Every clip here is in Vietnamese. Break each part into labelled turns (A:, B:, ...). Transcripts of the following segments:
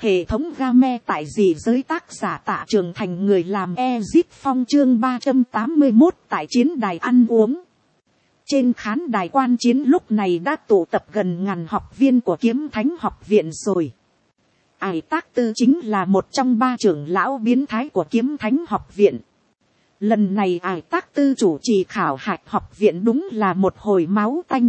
A: Hệ thống game tại dị giới, tác giả Tạ Trường Thành, người làm Ezip Phong, chương 381 tại chiến đài ăn uống. Trên khán đài quan chiến lúc này đã tụ tập gần ngàn học viên của Kiếm Thánh học viện rồi. Ải Tác Tư chính là một trong 3 trưởng lão biến thái của Kiếm Thánh học viện. Lần này Ải Tác Tư chủ trì khảo hạch học viện đúng là một hồi máu tanh.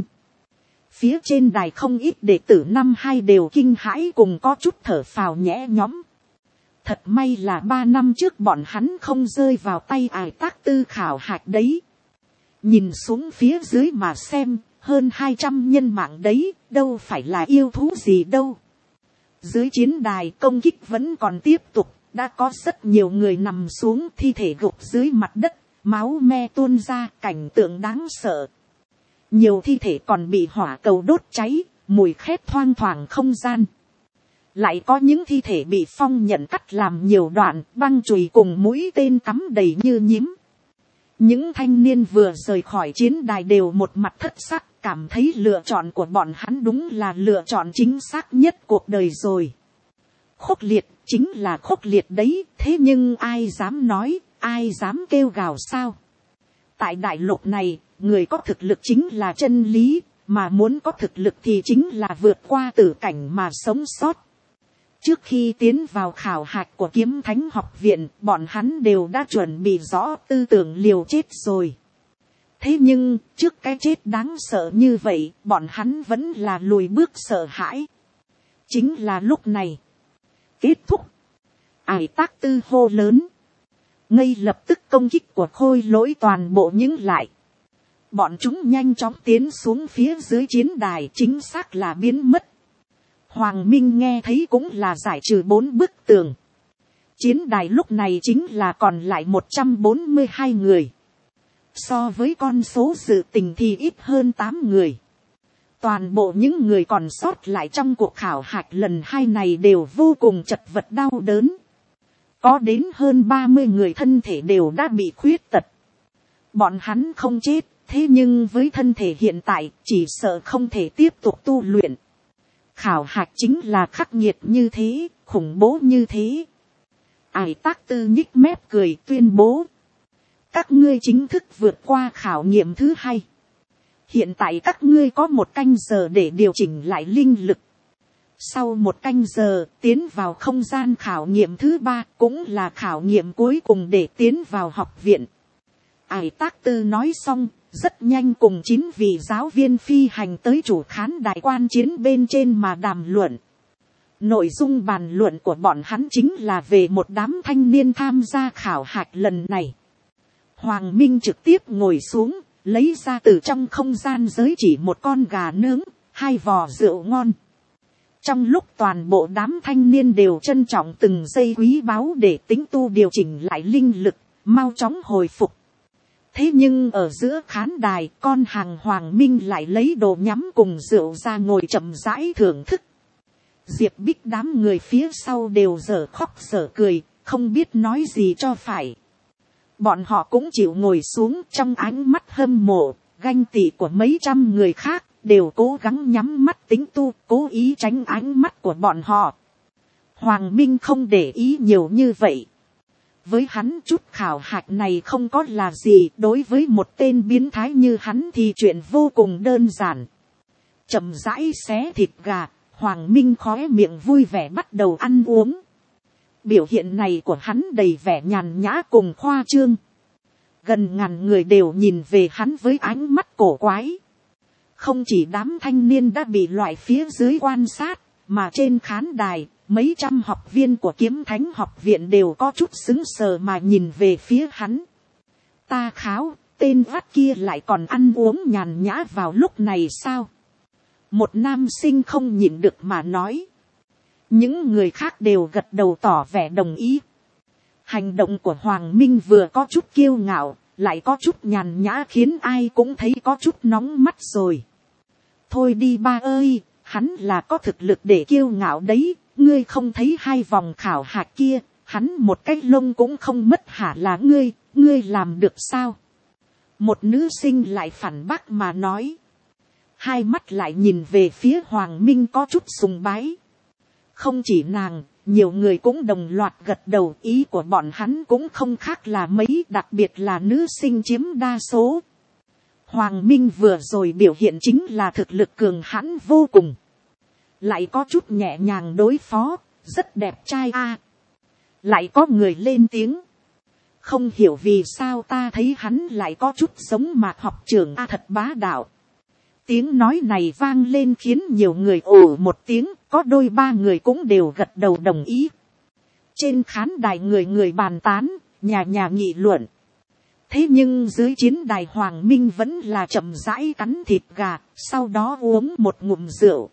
A: Phía trên đài không ít đệ tử năm 2 đều kinh hãi cùng có chút thở phào nhẹ nhõm. Thật may là 3 năm trước bọn hắn không rơi vào tay Ải Tác Tư khảo hạch đấy. Nhìn xuống phía dưới mà xem, hơn 200 nhân mạng đấy, đâu phải là yêu thú gì đâu. Dưới chiến đài công kích vẫn còn tiếp tục, đã có rất nhiều người nằm xuống, thi thể gục dưới mặt đất, máu me tuôn ra, cảnh tượng đáng sợ. Nhiều thi thể còn bị hỏa cầu đốt cháy, mùi khét thoang thoảng không gian. Lại có những thi thể bị phong nhận cắt làm nhiều đoạn, băng chùy cùng mũi tên cắm đầy như nhím. Những thanh niên vừa rời khỏi chiến đài đều một mặt thất sắc, cảm thấy lựa chọn của bọn hắn đúng là lựa chọn chính xác nhất cuộc đời rồi. Khốc liệt, chính là khốc liệt đấy, thế nhưng ai dám nói, ai dám kêu gào sao? Tại đại lục này, người có thực lực chính là chân lý, mà muốn có thực lực thì chính là vượt qua tử cảnh mà sống sót. Trước khi tiến vào khảo hạch của Kiếm Thánh học viện, bọn hắn đều đã chuẩn bị rõ tư tưởng liều chết rồi. Thế nhưng, trước cái chết đáng sợ như vậy, bọn hắn vẫn là lùi bước sợ hãi. Chính là lúc này. Kết thúc. Ải Tác Tư hô lớn. Ngay lập tức công kích của khôi lỗi toàn bộ những lại. Bọn chúng nhanh chóng tiến xuống phía dưới chiến đài, chính xác là biến mất. Hoàng Minh nghe thấy cũng là giải trừ 4 bức tường. Chiến đài lúc này chính là còn lại 142 người. So với con số dự tình thì ít hơn 8 người. Toàn bộ những người còn sót lại trong cuộc khảo hạch lần 2 này đều vô cùng chật vật đau đớn. Có đến hơn 30 người thân thể đều đã bị khuyết tật. Bọn hắn không chết, thế nhưng với thân thể hiện tại chỉ sợ không thể tiếp tục tu luyện. Khảo hạch chính là khắc nghiệt như thế, khủng bố như thế. Ải Tác Tư nhích mép cười tuyên bố. Các ngươi chính thức vượt qua khảo nghiệm thứ 2. Hiện tại các ngươi có 1 canh giờ để điều chỉnh lại linh lực. Sau 1 canh giờ tiến vào không gian khảo nghiệm thứ 3, cũng là khảo nghiệm cuối cùng để tiến vào học viện. Ải Tác Tư nói xong, rất nhanh cùng 9 vị giáo viên phi hành tới chủ khán đài quan chiến bên trên mà đàm luận. Nội dung bàn luận của bọn hắn chính là về một đám thanh niên tham gia khảo hạch lần này. Hoàng Minh trực tiếp ngồi xuống, lấy ra từ trong không gian giới chỉ một con gà nướng, 2 vò rượu ngon. Trong lúc toàn bộ đám thanh niên đều trân trọng từng giây quý báu để tính tu điều chỉnh lại linh lực, mau chóng hồi phục. Thế nhưng ở giữa khán đài, con hàng Hoàng Minh lại lấy đồ nhắm cùng rượu ra ngồi chậm rãi thưởng thức. Diệp Bích đám người phía sau đều dở khóc dở cười, không biết nói gì cho phải. Bọn họ cũng chịu ngồi xuống, trong ánh mắt hâm mộ, ganh tị của mấy trăm người khác, đều cố gắng nhắm mắt tính tu, cố ý tránh ánh mắt của bọn họ. Hoàng Minh không để ý nhiều như vậy. Với hắn chút khảo hạch này không có là gì, đối với một tên biến thái như hắn thì chuyện vô cùng đơn giản. Chậm rãi xé thịt gà, Hoàng Minh khóe miệng vui vẻ bắt đầu ăn uống. Biểu hiện này của hắn đầy vẻ nhàn nhã cùng khoa trương. Gần ngàn người đều nhìn về hắn với ánh mắt cổ quái. Không chỉ đám thanh niên đã bị loại phía dưới quan sát, mà trên khán đài, mấy trăm học viên của Kiếm Thánh học viện đều có chút sững sờ mà nhìn về phía hắn. Ta kháo, tên vắt kia lại còn ăn uống nhàn nhã vào lúc này sao? Một nam sinh không nhịn được mà nói. Những người khác đều gật đầu tỏ vẻ đồng ý. Hành động của Hoàng Minh vừa có chút kiêu ngạo, lại có chút nhàn nhã khiến ai cũng thấy có chút nóng mắt rồi. Thôi đi ba ơi, hắn là có thực lực để kiêu ngạo đấy. Ngươi không thấy 2 vòng khảo hạch kia, hắn một cái lông cũng không mất hả là ngươi làm được sao? Một nữ sinh lại phản bác mà nói. 2 mắt lại nhìn về phía Hoàng Minh có chút sùng bái. Không chỉ nàng, nhiều người cũng đồng loạt gật đầu, ý của bọn hắn cũng không khác là mấy, đặc biệt là nữ sinh chiếm đa số. Hoàng Minh vừa rồi biểu hiện chính là thực lực cường hãn vô cùng, lại có chút nhẹ nhàng đối phó, rất đẹp trai a. Lại có người lên tiếng, không hiểu vì sao ta thấy hắn lại có chút giống Mạc học trưởng a, thật bá đạo. Tiếng nói này vang lên khiến nhiều người ồ một tiếng, có đôi ba người cũng đều gật đầu đồng ý. Trên khán đài người người bàn tán, nhà nhà nghị luận. Thế nhưng dưới chiến đài Hoàng Minh vẫn là chậm rãi cắn thịt gà, sau đó uống một ngụm rượu.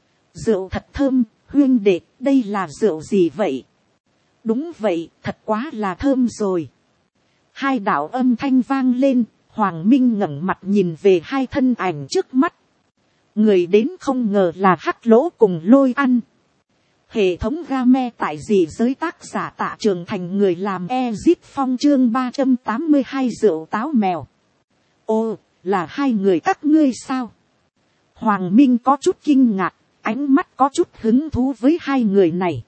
A: Rượu thật thơm, huynh đệ, đây là rượu gì vậy? Đúng vậy, thật quá là thơm rồi. Hai đạo âm thanh vang lên, Hoàng Minh ngẩng mặt nhìn về hai thân ảnh trước mắt. Người đến không ngờ là Hắc Lỗ cùng Lôi Ăn. Hệ thống game tại gì giới tác giả Tạ Trường Thành, người làm Ezip Phong, chương 382 rượu táo mèo. Ồ, là hai người các ngươi sao? Hoàng Minh có chút kinh ngạc, ánh mắt có chút hứng thú với hai người này.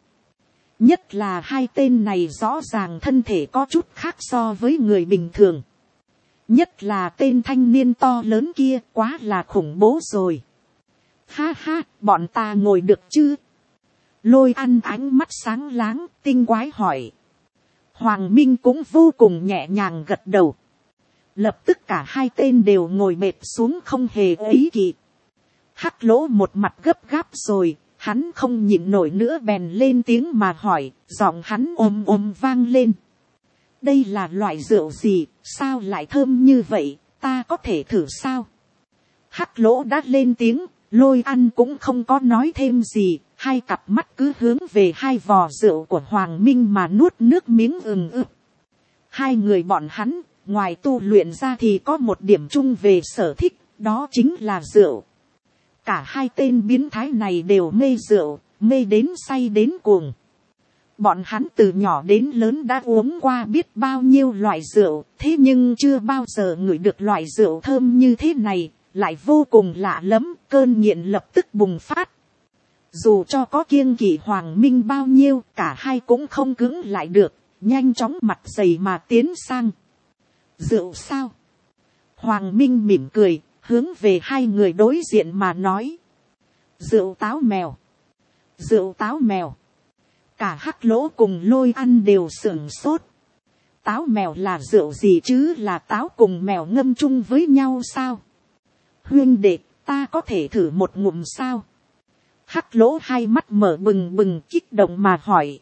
A: Nhất là hai tên này rõ ràng thân thể có chút khác so với người bình thường. Nhất là tên thanh niên to lớn kia quá là khủng bố rồi. Ha ha, bọn ta ngồi được chứ? Lôi Ăn ánh mắt sáng láng, tinh quái hỏi. Hoàng Minh cũng vô cùng nhẹ nhàng gật đầu. Lập tức cả hai tên đều ngồi mệt xuống không hề ấy kỵ. Hắc Lỗ một mặt gấp gáp rồi, hắn không nhịn nổi nữa bèn lên tiếng mà hỏi, giọng hắn ồm vang lên. Đây là loại rượu gì, sao lại thơm như vậy, ta có thể thử sao? Hắc Lỗ đã lên tiếng, Lôi Ăn cũng không có nói thêm gì, hai cặp mắt cứ hướng về hai vò rượu của Hoàng Minh mà nuốt nước miếng ực. Hai người bọn hắn, ngoài tu luyện ra thì có một điểm chung về sở thích, đó chính là rượu. Cả hai tên biến thái này đều mê rượu, mê đến say đến cuồng. Bọn hắn từ nhỏ đến lớn đã uống qua biết bao nhiêu loại rượu, thế nhưng chưa bao giờ ngửi được loại rượu thơm như thế này, lại vô cùng lạ lẫm, cơn nghiện lập tức bùng phát. Dù cho có kiêng kỵ Hoàng Minh bao nhiêu, cả hai cũng không cứng lại được, nhanh chóng mặt dày mà tiến sang. Rượu sao? Hoàng Minh mỉm cười, hướng về hai người đối diện mà nói. Rượu táo mèo. Rượu táo mèo. Cả Hắc Lỗ cùng Lôi Ăn đều sửng sốt. Táo mèo là rượu gì chứ, là táo cùng mèo ngâm chung với nhau sao? Huynh đệ, ta có thể thử một ngụm sao? Hắc Lỗ hai mắt mở bừng bừng kích động mà hỏi.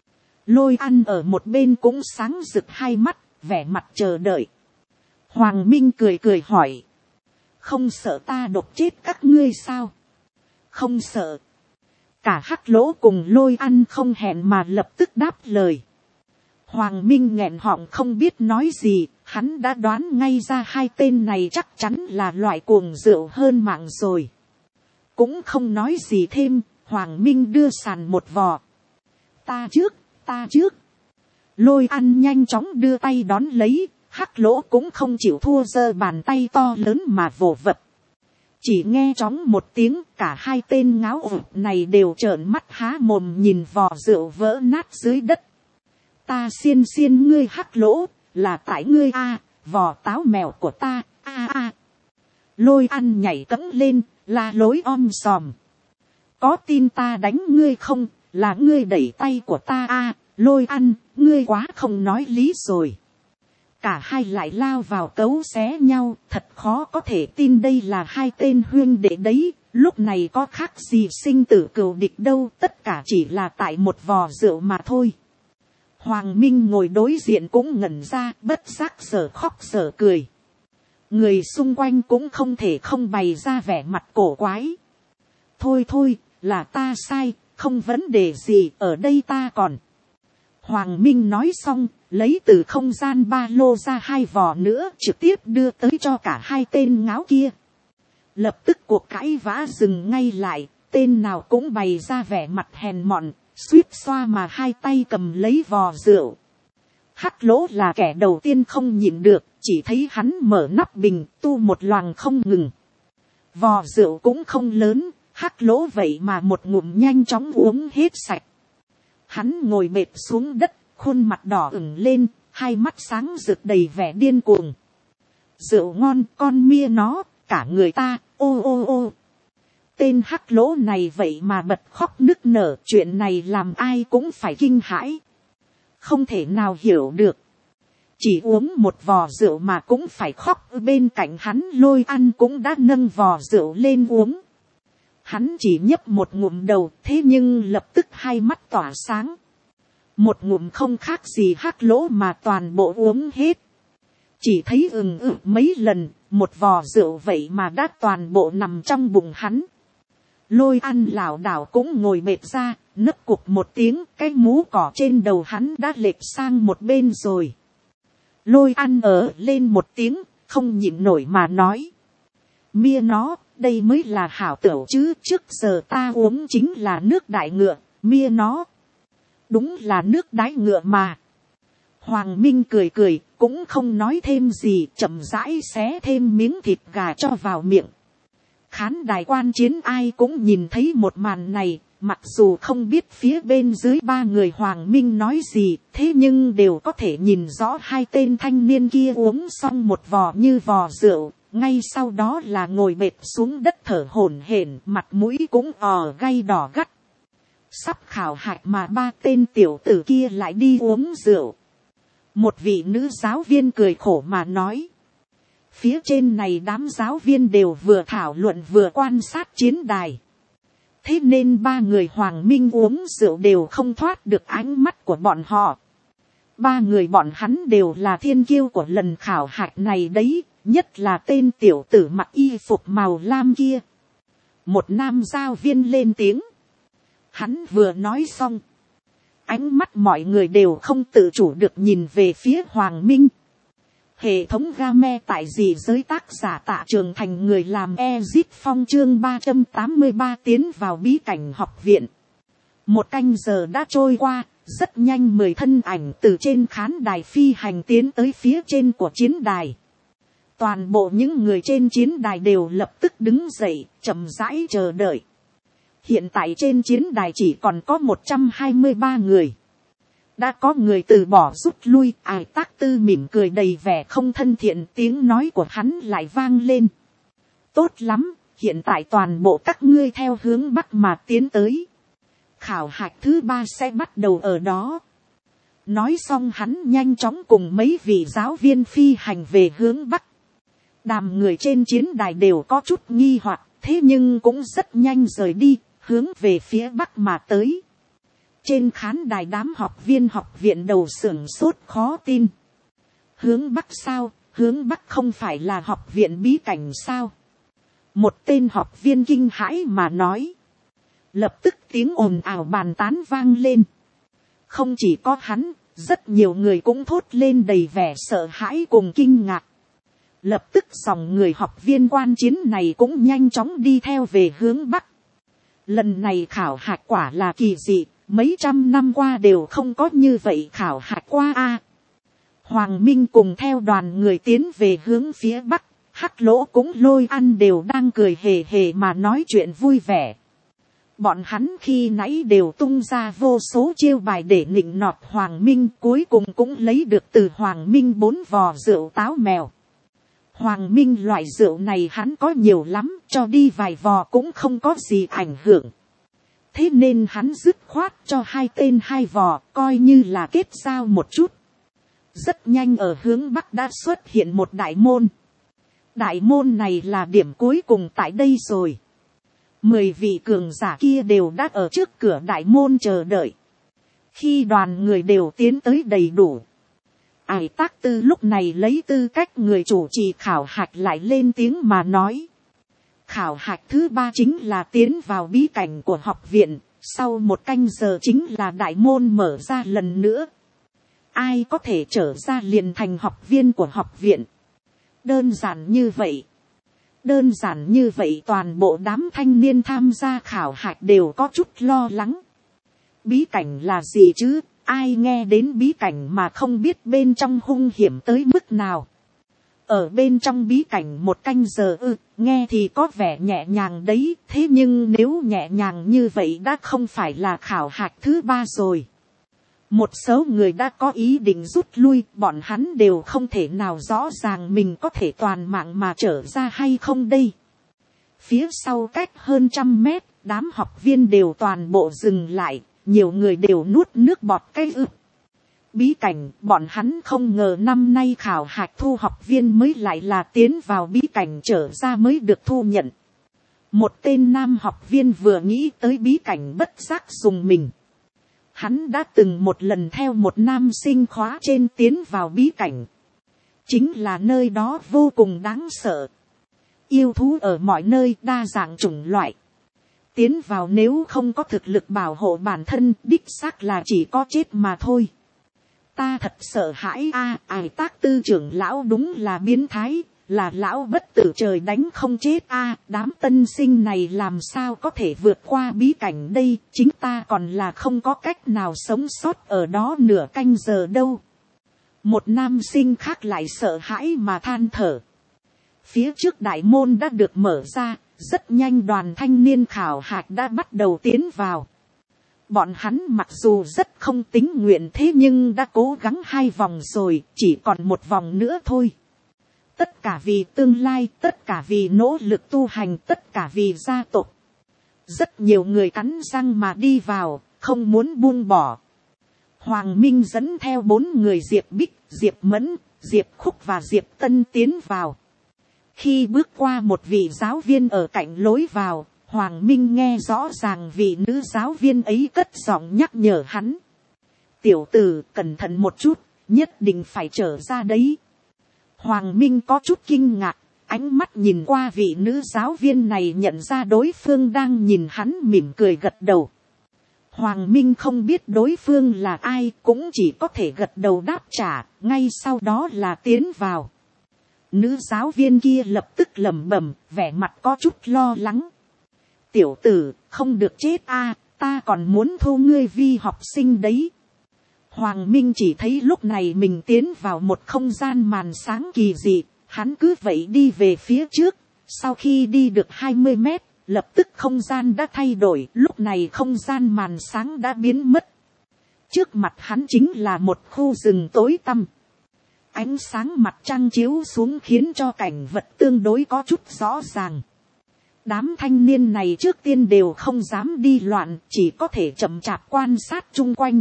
A: Lôi Ăn ở một bên cũng sáng rực hai mắt, vẻ mặt chờ đợi. Hoàng Minh cười cười hỏi. Không sợ ta độc chết các ngươi sao? Không sợ. Cả Hắc Lỗ cùng Lôi Ăn không hẹn mà lập tức đáp lời. Hoàng Minh nghẹn họng không biết nói gì, hắn đã đoán ngay ra hai tên này chắc chắn là loại cuồng rượu hơn mạng rồi. Cũng không nói gì thêm, Hoàng Minh đưa sàn một vò. Ta trước. Lôi Ăn nhanh chóng đưa tay đón lấy, Hắc Lỗ cũng không chịu thua, giơ bàn tay to lớn mà vồ vập. Chỉ nghe chóng một tiếng, cả hai tên ngáo ộp này đều trợn mắt há mồm nhìn vò rượu vỡ nát dưới đất. Ta xiên ngươi Hắc Lỗ, là tại ngươi a, vò táo mèo của ta, a. Lôi Ăn nhảy cẫng lên, la lối om sòm. Có tin ta đánh ngươi không, là ngươi đẩy tay của ta a. Lôi Ăn, ngươi quá không nói lý rồi. Cả hai lại lao vào cấu xé nhau, thật khó có thể tin đây là hai tên huynh đệ đấy, lúc này có khác gì sinh tử cừu địch đâu, tất cả chỉ là tại một vò rượu mà thôi. Hoàng Minh ngồi đối diện cũng ngẩn ra, bất giác giờ khóc giờ cười. Người xung quanh cũng không thể không bày ra vẻ mặt cổ quái. Thôi, là ta sai, không vấn đề gì, ở đây ta còn. Hoàng Minh nói xong, lấy từ không gian ba lô ra hai vò nữa, trực tiếp đưa tới cho cả hai tên ngáo kia. Lập tức cuộc cãi vã dừng ngay lại, tên nào cũng bày ra vẻ mặt hèn mọn, suýt xoa mà hai tay cầm lấy vò rượu. Hắc Lỗ là kẻ đầu tiên không nhịn được, chỉ thấy hắn mở nắp bình tu một loàng không ngừng. Vò rượu cũng không lớn, Hắc Lỗ vậy mà một ngụm nhanh chóng uống hết sạch. Hắn ngồi bệt xuống đất, khuôn mặt đỏ ửng lên, hai mắt sáng rực đầy vẻ điên cuồng. Rượu ngon, con mia nó, cả người ta, ô ô ô. Tên hắc lỗ này vậy mà bật khóc nức nở, chuyện này làm ai cũng phải kinh hãi. Không thể nào hiểu được. Chỉ uống một vò rượu mà cũng phải khóc, bên cạnh hắn Lôi Ăn cũng đã nâng vò rượu lên uống. Hắn chỉ nhấp một ngụm đầu, thế nhưng lập tức hai mắt tỏa sáng. Một ngụm không khác gì hắc lỗ mà toàn bộ uống hết. Chỉ thấy mấy lần, một vò rượu vậy mà đã toàn bộ nằm trong bụng hắn. Lôi Ăn lảo đảo cũng ngồi bệt ra, nấc cục một tiếng, cái mũ cỏ trên đầu hắn đã lệch sang một bên rồi. Lôi Ăn ở lên một tiếng, không nhịn nổi mà nói. Mia nó, đây mới là hảo tửu chứ, trước giờ ta uống chính là nước đại ngựa, mia nó. Đúng là nước đái ngựa mà. Hoàng Minh cười cười, cũng không nói thêm gì, chậm rãi xé thêm miếng thịt gà cho vào miệng. Khán đài quan chiến ai cũng nhìn thấy một màn này, mặc dù không biết phía bên dưới ba người Hoàng Minh nói gì, thế nhưng đều có thể nhìn rõ hai tên thanh niên kia uống xong một vò như vò rượu, ngay sau đó là ngồi bệt xuống đất thở hổn hển, mặt mũi cũng gay đỏ gắt. Sắp khảo hạch mà ba tên tiểu tử kia lại đi uống rượu. Một vị nữ giáo viên cười khổ mà nói. Phía trên này đám giáo viên đều vừa thảo luận vừa quan sát chiến đài. Thế nên ba người Hoàng Minh uống rượu đều không thoát được ánh mắt của bọn họ. Ba người bọn hắn đều là thiên kiêu của lần khảo hạch này đấy, nhất là tên tiểu tử mặc y phục màu lam kia. Một nam giáo viên lên tiếng. Hắn vừa nói xong. Ánh mắt mọi người đều không tự chủ được nhìn về phía Hoàng Minh. Hệ thống game tại gì giới tác giả Tạ Trường Thành người làm Ezip Phong chương 383 tiến vào bí cảnh học viện. Một canh giờ đã trôi qua, rất nhanh 10 thân ảnh từ trên khán đài phi hành tiến tới phía trên của chiến đài. Toàn bộ những người trên chiến đài đều lập tức đứng dậy, chậm rãi chờ đợi. Hiện tại trên chiến đài chỉ còn có 123 người. Đã có người từ bỏ rút lui, Ải Tác Tư mỉm cười đầy vẻ không thân thiện, tiếng nói của hắn lại vang lên. Tốt lắm, hiện tại toàn bộ các ngươi theo hướng Bắc mà tiến tới. Khảo hạch thứ 3 sẽ bắt đầu ở đó. Nói xong hắn nhanh chóng cùng mấy vị giáo viên phi hành về hướng Bắc. Đám người trên chiến đài đều có chút nghi hoặc, thế nhưng cũng rất nhanh rời đi, hướng về phía Bắc mà tới. Trên khán đài đám học viên học viện đầu sửng sốt khó tin. Hướng Bắc sao? Hướng Bắc không phải là học viện bí cảnh sao? Một tên học viên kinh hãi mà nói. Lập tức tiếng ồn ào bàn tán vang lên. Không chỉ có hắn, rất nhiều người cũng thốt lên đầy vẻ sợ hãi cùng kinh ngạc. Lập tức dòng người học viên quan chiến này cũng nhanh chóng đi theo về hướng Bắc. Lần này khảo hạch quả là kỳ dị. Mấy trăm năm qua đều không có như vậy khảo hạch qua a. Hoàng Minh cùng theo đoàn người tiến về hướng phía Bắc, Hắc Lỗ cũng Lôi Ăn đều đang cười hề hề mà nói chuyện vui vẻ. Bọn hắn khi nãy đều tung ra vô số chiêu bài để nịnh nọt Hoàng Minh, cuối cùng cũng lấy được từ Hoàng Minh 4 vò rượu táo mèo. Hoàng Minh loại rượu này hắn có nhiều lắm, cho đi vài vò cũng không có gì ảnh hưởng. Thế nên hắn dứt khoát cho hai tên 2 vò, coi như là kết giao một chút. Rất nhanh ở hướng Bắc đã xuất hiện một đại môn. Đại môn này là điểm cuối cùng tại đây rồi. 10 vị cường giả kia đều đã ở trước cửa đại môn chờ đợi. Khi đoàn người đều tiến tới đầy đủ. Ải Tác Tư lúc này lấy tư cách người chủ trì khảo hạch lại lên tiếng mà nói. Khảo hạch thứ 3 chính là tiến vào bí cảnh của học viện, sau 1 canh giờ chính là đại môn mở ra lần nữa. Ai có thể trở ra liền thành học viên của học viện. Đơn giản như vậy. Đơn giản như vậy toàn bộ đám thanh niên tham gia khảo hạch đều có chút lo lắng. Bí cảnh là gì chứ? Ai nghe đến bí cảnh mà không biết bên trong hung hiểm tới mức nào? Ở bên trong bí cảnh 1 canh giờ nghe thì có vẻ nhẹ nhàng đấy, thế nhưng nếu nhẹ nhàng như vậy đã không phải là khảo hạch thứ 3 rồi. Một số người đã có ý định rút lui, bọn hắn đều không thể nào rõ ràng mình có thể toàn mạng mà trở ra hay không đây. Phía sau cách hơn 100 mét, đám học viên đều toàn bộ dừng lại, nhiều người đều nuốt nước bọt cái ức. Bí cảnh, bọn hắn không ngờ năm nay khảo hạch thu học viên mới lại là tiến vào bí cảnh trở ra mới được thu nhận. Một tên nam học viên vừa nghĩ tới bí cảnh bất giác dùng mình. Hắn đã từng một lần theo một nam sinh khóa trên tiến vào bí cảnh. Chính là nơi đó vô cùng đáng sợ. Yêu thú ở mọi nơi, đa dạng chủng loại. Tiến vào nếu không có thực lực bảo hộ bản thân, đích xác là chỉ có chết mà thôi. Ta thật sợ hãi a, Ải Tác Tư trưởng lão đúng là biến thái, là lão bất tử trời đánh không chết a, đám tân sinh này làm sao có thể vượt qua bí cảnh đây, chính ta còn là không có cách nào sống sót ở đó nửa canh giờ đâu. Một nam sinh khác lại sợ hãi mà than thở. Phía trước đại môn đã được mở ra, rất nhanh đoàn thanh niên khảo hạch đã bắt đầu tiến vào. Bọn hắn mặc dù rất không tính nguyện thế nhưng đã cố gắng 2 vòng rồi, chỉ còn 1 vòng nữa thôi. Tất cả vì tương lai, tất cả vì nỗ lực tu hành, tất cả vì gia tộc. Rất nhiều người cắn răng mà đi vào, không muốn buông bỏ. Hoàng Minh dẫn theo 4 người Diệp Bích, Diệp Mẫn, Diệp Khúc và Diệp Tân tiến vào. Khi bước qua một vị giáo viên ở cạnh lối vào, Hoàng Minh nghe rõ ràng vị nữ giáo viên ấy cất giọng nhắc nhở hắn. Tiểu tử, cẩn thận một chút, nhất định phải trở ra đấy. Hoàng Minh có chút kinh ngạc, ánh mắt nhìn qua vị nữ giáo viên này nhận ra đối phương đang nhìn hắn mỉm cười gật đầu. Hoàng Minh không biết đối phương là ai, cũng chỉ có thể gật đầu đáp trả, ngay sau đó là tiến vào. Nữ giáo viên kia lập tức lẩm bẩm, vẻ mặt có chút lo lắng. Tiểu tử, không được chết a, ta còn muốn thu ngươi vi học sinh đấy. Hoàng Minh chỉ thấy lúc này mình tiến vào một không gian màn sáng kỳ dị, hắn cứ vậy đi về phía trước, sau khi đi được 20 mét, lập tức không gian đã thay đổi, lúc này không gian màn sáng đã biến mất. Trước mặt hắn chính là một khu rừng tối tăm. Ánh sáng mặt trăng chiếu xuống khiến cho cảnh vật tương đối có chút rõ ràng. Đám thanh niên này trước tiên đều không dám đi loạn, chỉ có thể chậm chạp quan sát chung quanh.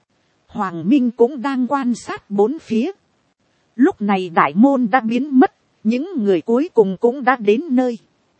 A: Hoàng Minh cũng đang quan sát 4 phía. Lúc này đại môn đã biến mất, những người cuối cùng cũng đã đến nơi.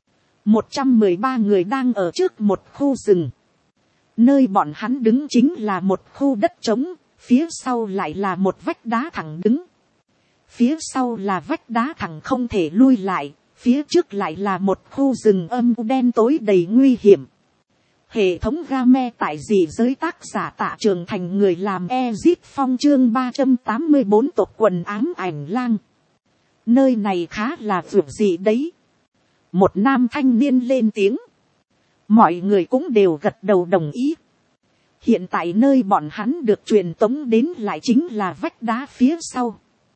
A: 113 người đang ở trước một khu rừng. Nơi bọn hắn đứng chính là một khu đất trống, phía sau lại là một vách đá thẳng đứng. Phía sau là vách đá thẳng không thể lui lại, phía trước lại là một khu rừng âm u đen tối đầy nguy hiểm. Hệ thống game tại dị giới, tác giả Tạ Trường Thành, người làm Ezit Phong, chương 384 tộc quần ám ảnh lang. Nơi này khá là vượt dị đấy. Một nam thanh niên lên tiếng. Mọi người cũng đều gật đầu đồng ý. Hiện tại nơi bọn hắn được truyền tống đến lại chính là vách đá phía sau.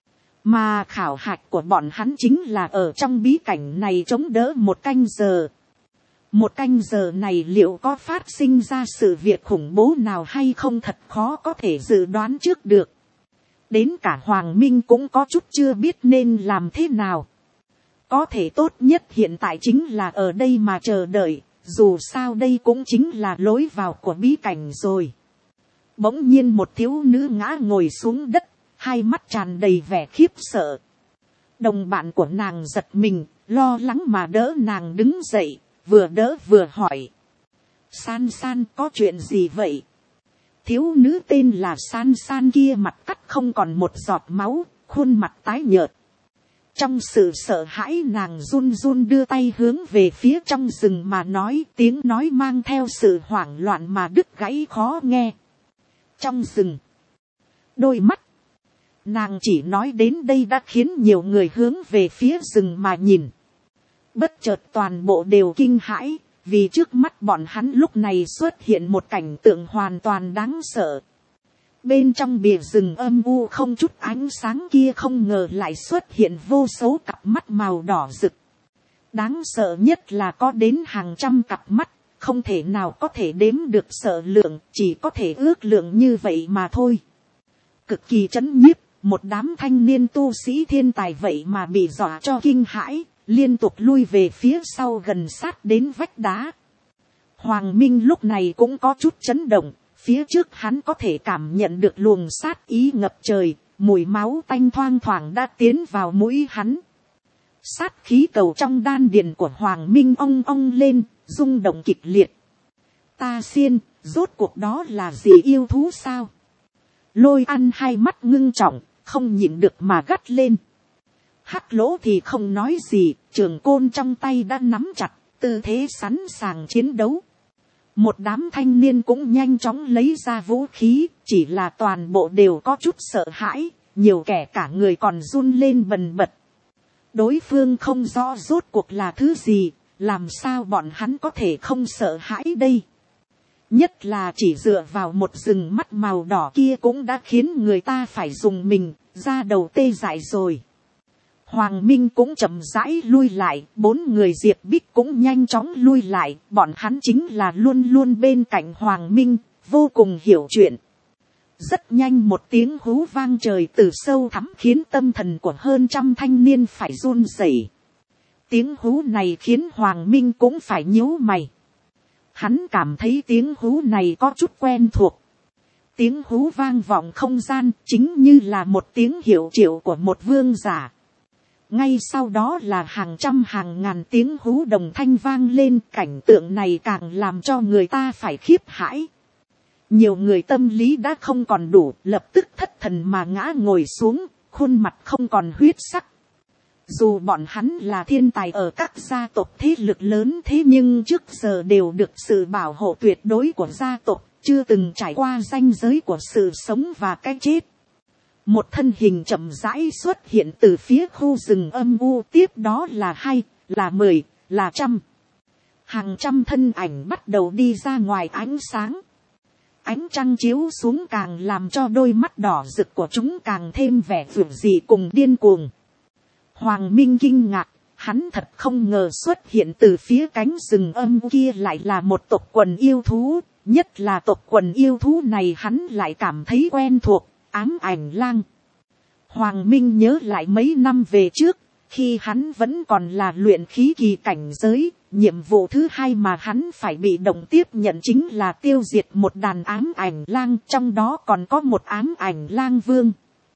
A: Mà khảo hạch của bọn hắn chính là ở trong bí cảnh này chống đỡ 1 canh giờ. 1 canh giờ này liệu có phát sinh ra sự việc khủng bố nào hay không thật khó có thể dự đoán trước được. Đến cả Hoàng Minh cũng có chút chưa biết nên làm thế nào. Có thể tốt nhất hiện tại chính là ở đây mà chờ đợi, dù sao đây cũng chính là lối vào của bí cảnh rồi. Bỗng nhiên một thiếu nữ ngã ngồi xuống đất, 2 mắt tràn đầy vẻ khiếp sợ. Đồng bạn của nàng giật mình, lo lắng mà đỡ nàng đứng dậy, vừa đỡ vừa hỏi. San San, có chuyện gì vậy? Thiếu nữ tên là San San kia mặt cắt không còn một giọt máu, khuôn mặt tái nhợt. Trong sự sợ hãi nàng run run đưa tay hướng về phía trong rừng mà nói, tiếng nói mang theo sự hoảng loạn mà đứt gãy khó nghe. Trong rừng, đôi mắt, nàng chỉ nói đến đây đã khiến nhiều người hướng về phía rừng mà nhìn. Bất chợt toàn bộ đều kinh hãi, vì trước mắt bọn hắn lúc này xuất hiện một cảnh tượng hoàn toàn đáng sợ. Bên trong bìa rừng âm u không chút ánh sáng kia không ngờ lại xuất hiện vô số cặp mắt màu đỏ rực. Đáng sợ nhất là có đến hàng trăm cặp mắt, không thể nào có thể đếm được sợ lượng, chỉ có thể ước lượng như vậy mà thôi. Cực kỳ chấn nhiếp, một đám thanh niên tu sĩ thiên tài vậy mà bị dọa cho kinh hãi, liên tục lui về phía sau gần sát đến vách đá. Hoàng Minh lúc này cũng có chút chấn động, phía trước hắn có thể cảm nhận được luồng sát ý ngập trời, mùi máu tanh thoang thoảng đã tiến vào mũi hắn. Sát khí cầu trong đan điền của Hoàng Minh ong ong lên, rung động kịch liệt. Ta xiên, rốt cuộc đó là gì, yêu thú sao? Lôi Ăn hai mắt ngưng trọng, không nhịn được mà gắt lên. Hắc Lỗ thì không nói gì, trường côn trong tay đã nắm chặt, tư thế sẵn sàng chiến đấu. Một đám thanh niên cũng nhanh chóng lấy ra vũ khí, chỉ là toàn bộ đều có chút sợ hãi, nhiều kẻ cả người còn run lên bần bật. Đối phương không rõ rốt cuộc là thứ gì, làm sao bọn hắn có thể không sợ hãi đây. Nhất là chỉ dựa vào một rừng mắt màu đỏ kia cũng đã khiến người ta phải dùng mình, ra đầu tê dại rồi. Hoàng Minh cũng chậm rãi lui lại, 4 người Diệp Bích cũng nhanh chóng lui lại, bọn hắn chính là luôn luôn bên cạnh Hoàng Minh, vô cùng hiểu chuyện. Rất nhanh một tiếng hú vang trời từ sâu thẳm khiến tâm thần của hơn 100 thanh niên phải run rẩy. Tiếng hú này khiến Hoàng Minh cũng phải nhíu mày. Hắn cảm thấy tiếng hú này có chút quen thuộc. Tiếng hú vang vọng không gian chính như là một tiếng hiệu triệu của một vương giả. Ngay sau đó là hàng trăm hàng ngàn tiếng hú đồng thanh vang lên, cảnh tượng này càng làm cho người ta phải khiếp hãi. Nhiều người tâm lý đã không còn đủ, lập tức thất thần mà ngã ngồi xuống, khuôn mặt không còn huyết sắc. Dù bọn hắn là thiên tài ở các gia tộc thế lực lớn, thế nhưng trước giờ đều được sự bảo hộ tuyệt đối của gia tộc, chưa từng trải qua ranh giới của sự sống và cái chết. Một thân hình chậm rãi xuất hiện từ phía khu rừng âm u, tiếp đó là 2, là 10, là 100. Hàng trăm thân ảnh bắt đầu đi ra ngoài ánh sáng. Ánh trăng chiếu xuống càng làm cho đôi mắt đỏ rực của chúng càng thêm vẻ vượt dị cùng điên cuồng. Hoàng Minh kinh ngạc, hắn thật không ngờ xuất hiện từ phía cánh rừng âm kia lại là một tộc quần yêu thú, nhất là tộc quần yêu thú này hắn lại cảm thấy quen thuộc, Ám Ảnh Lang. Hoàng Minh nhớ lại mấy năm về trước, khi hắn vẫn còn là luyện khí kỳ cảnh giới, nhiệm vụ thứ 2 mà hắn phải bị động tiếp nhận chính là tiêu diệt một đàn Ám Ảnh Lang, trong đó còn có một Ám Ảnh Lang Vương.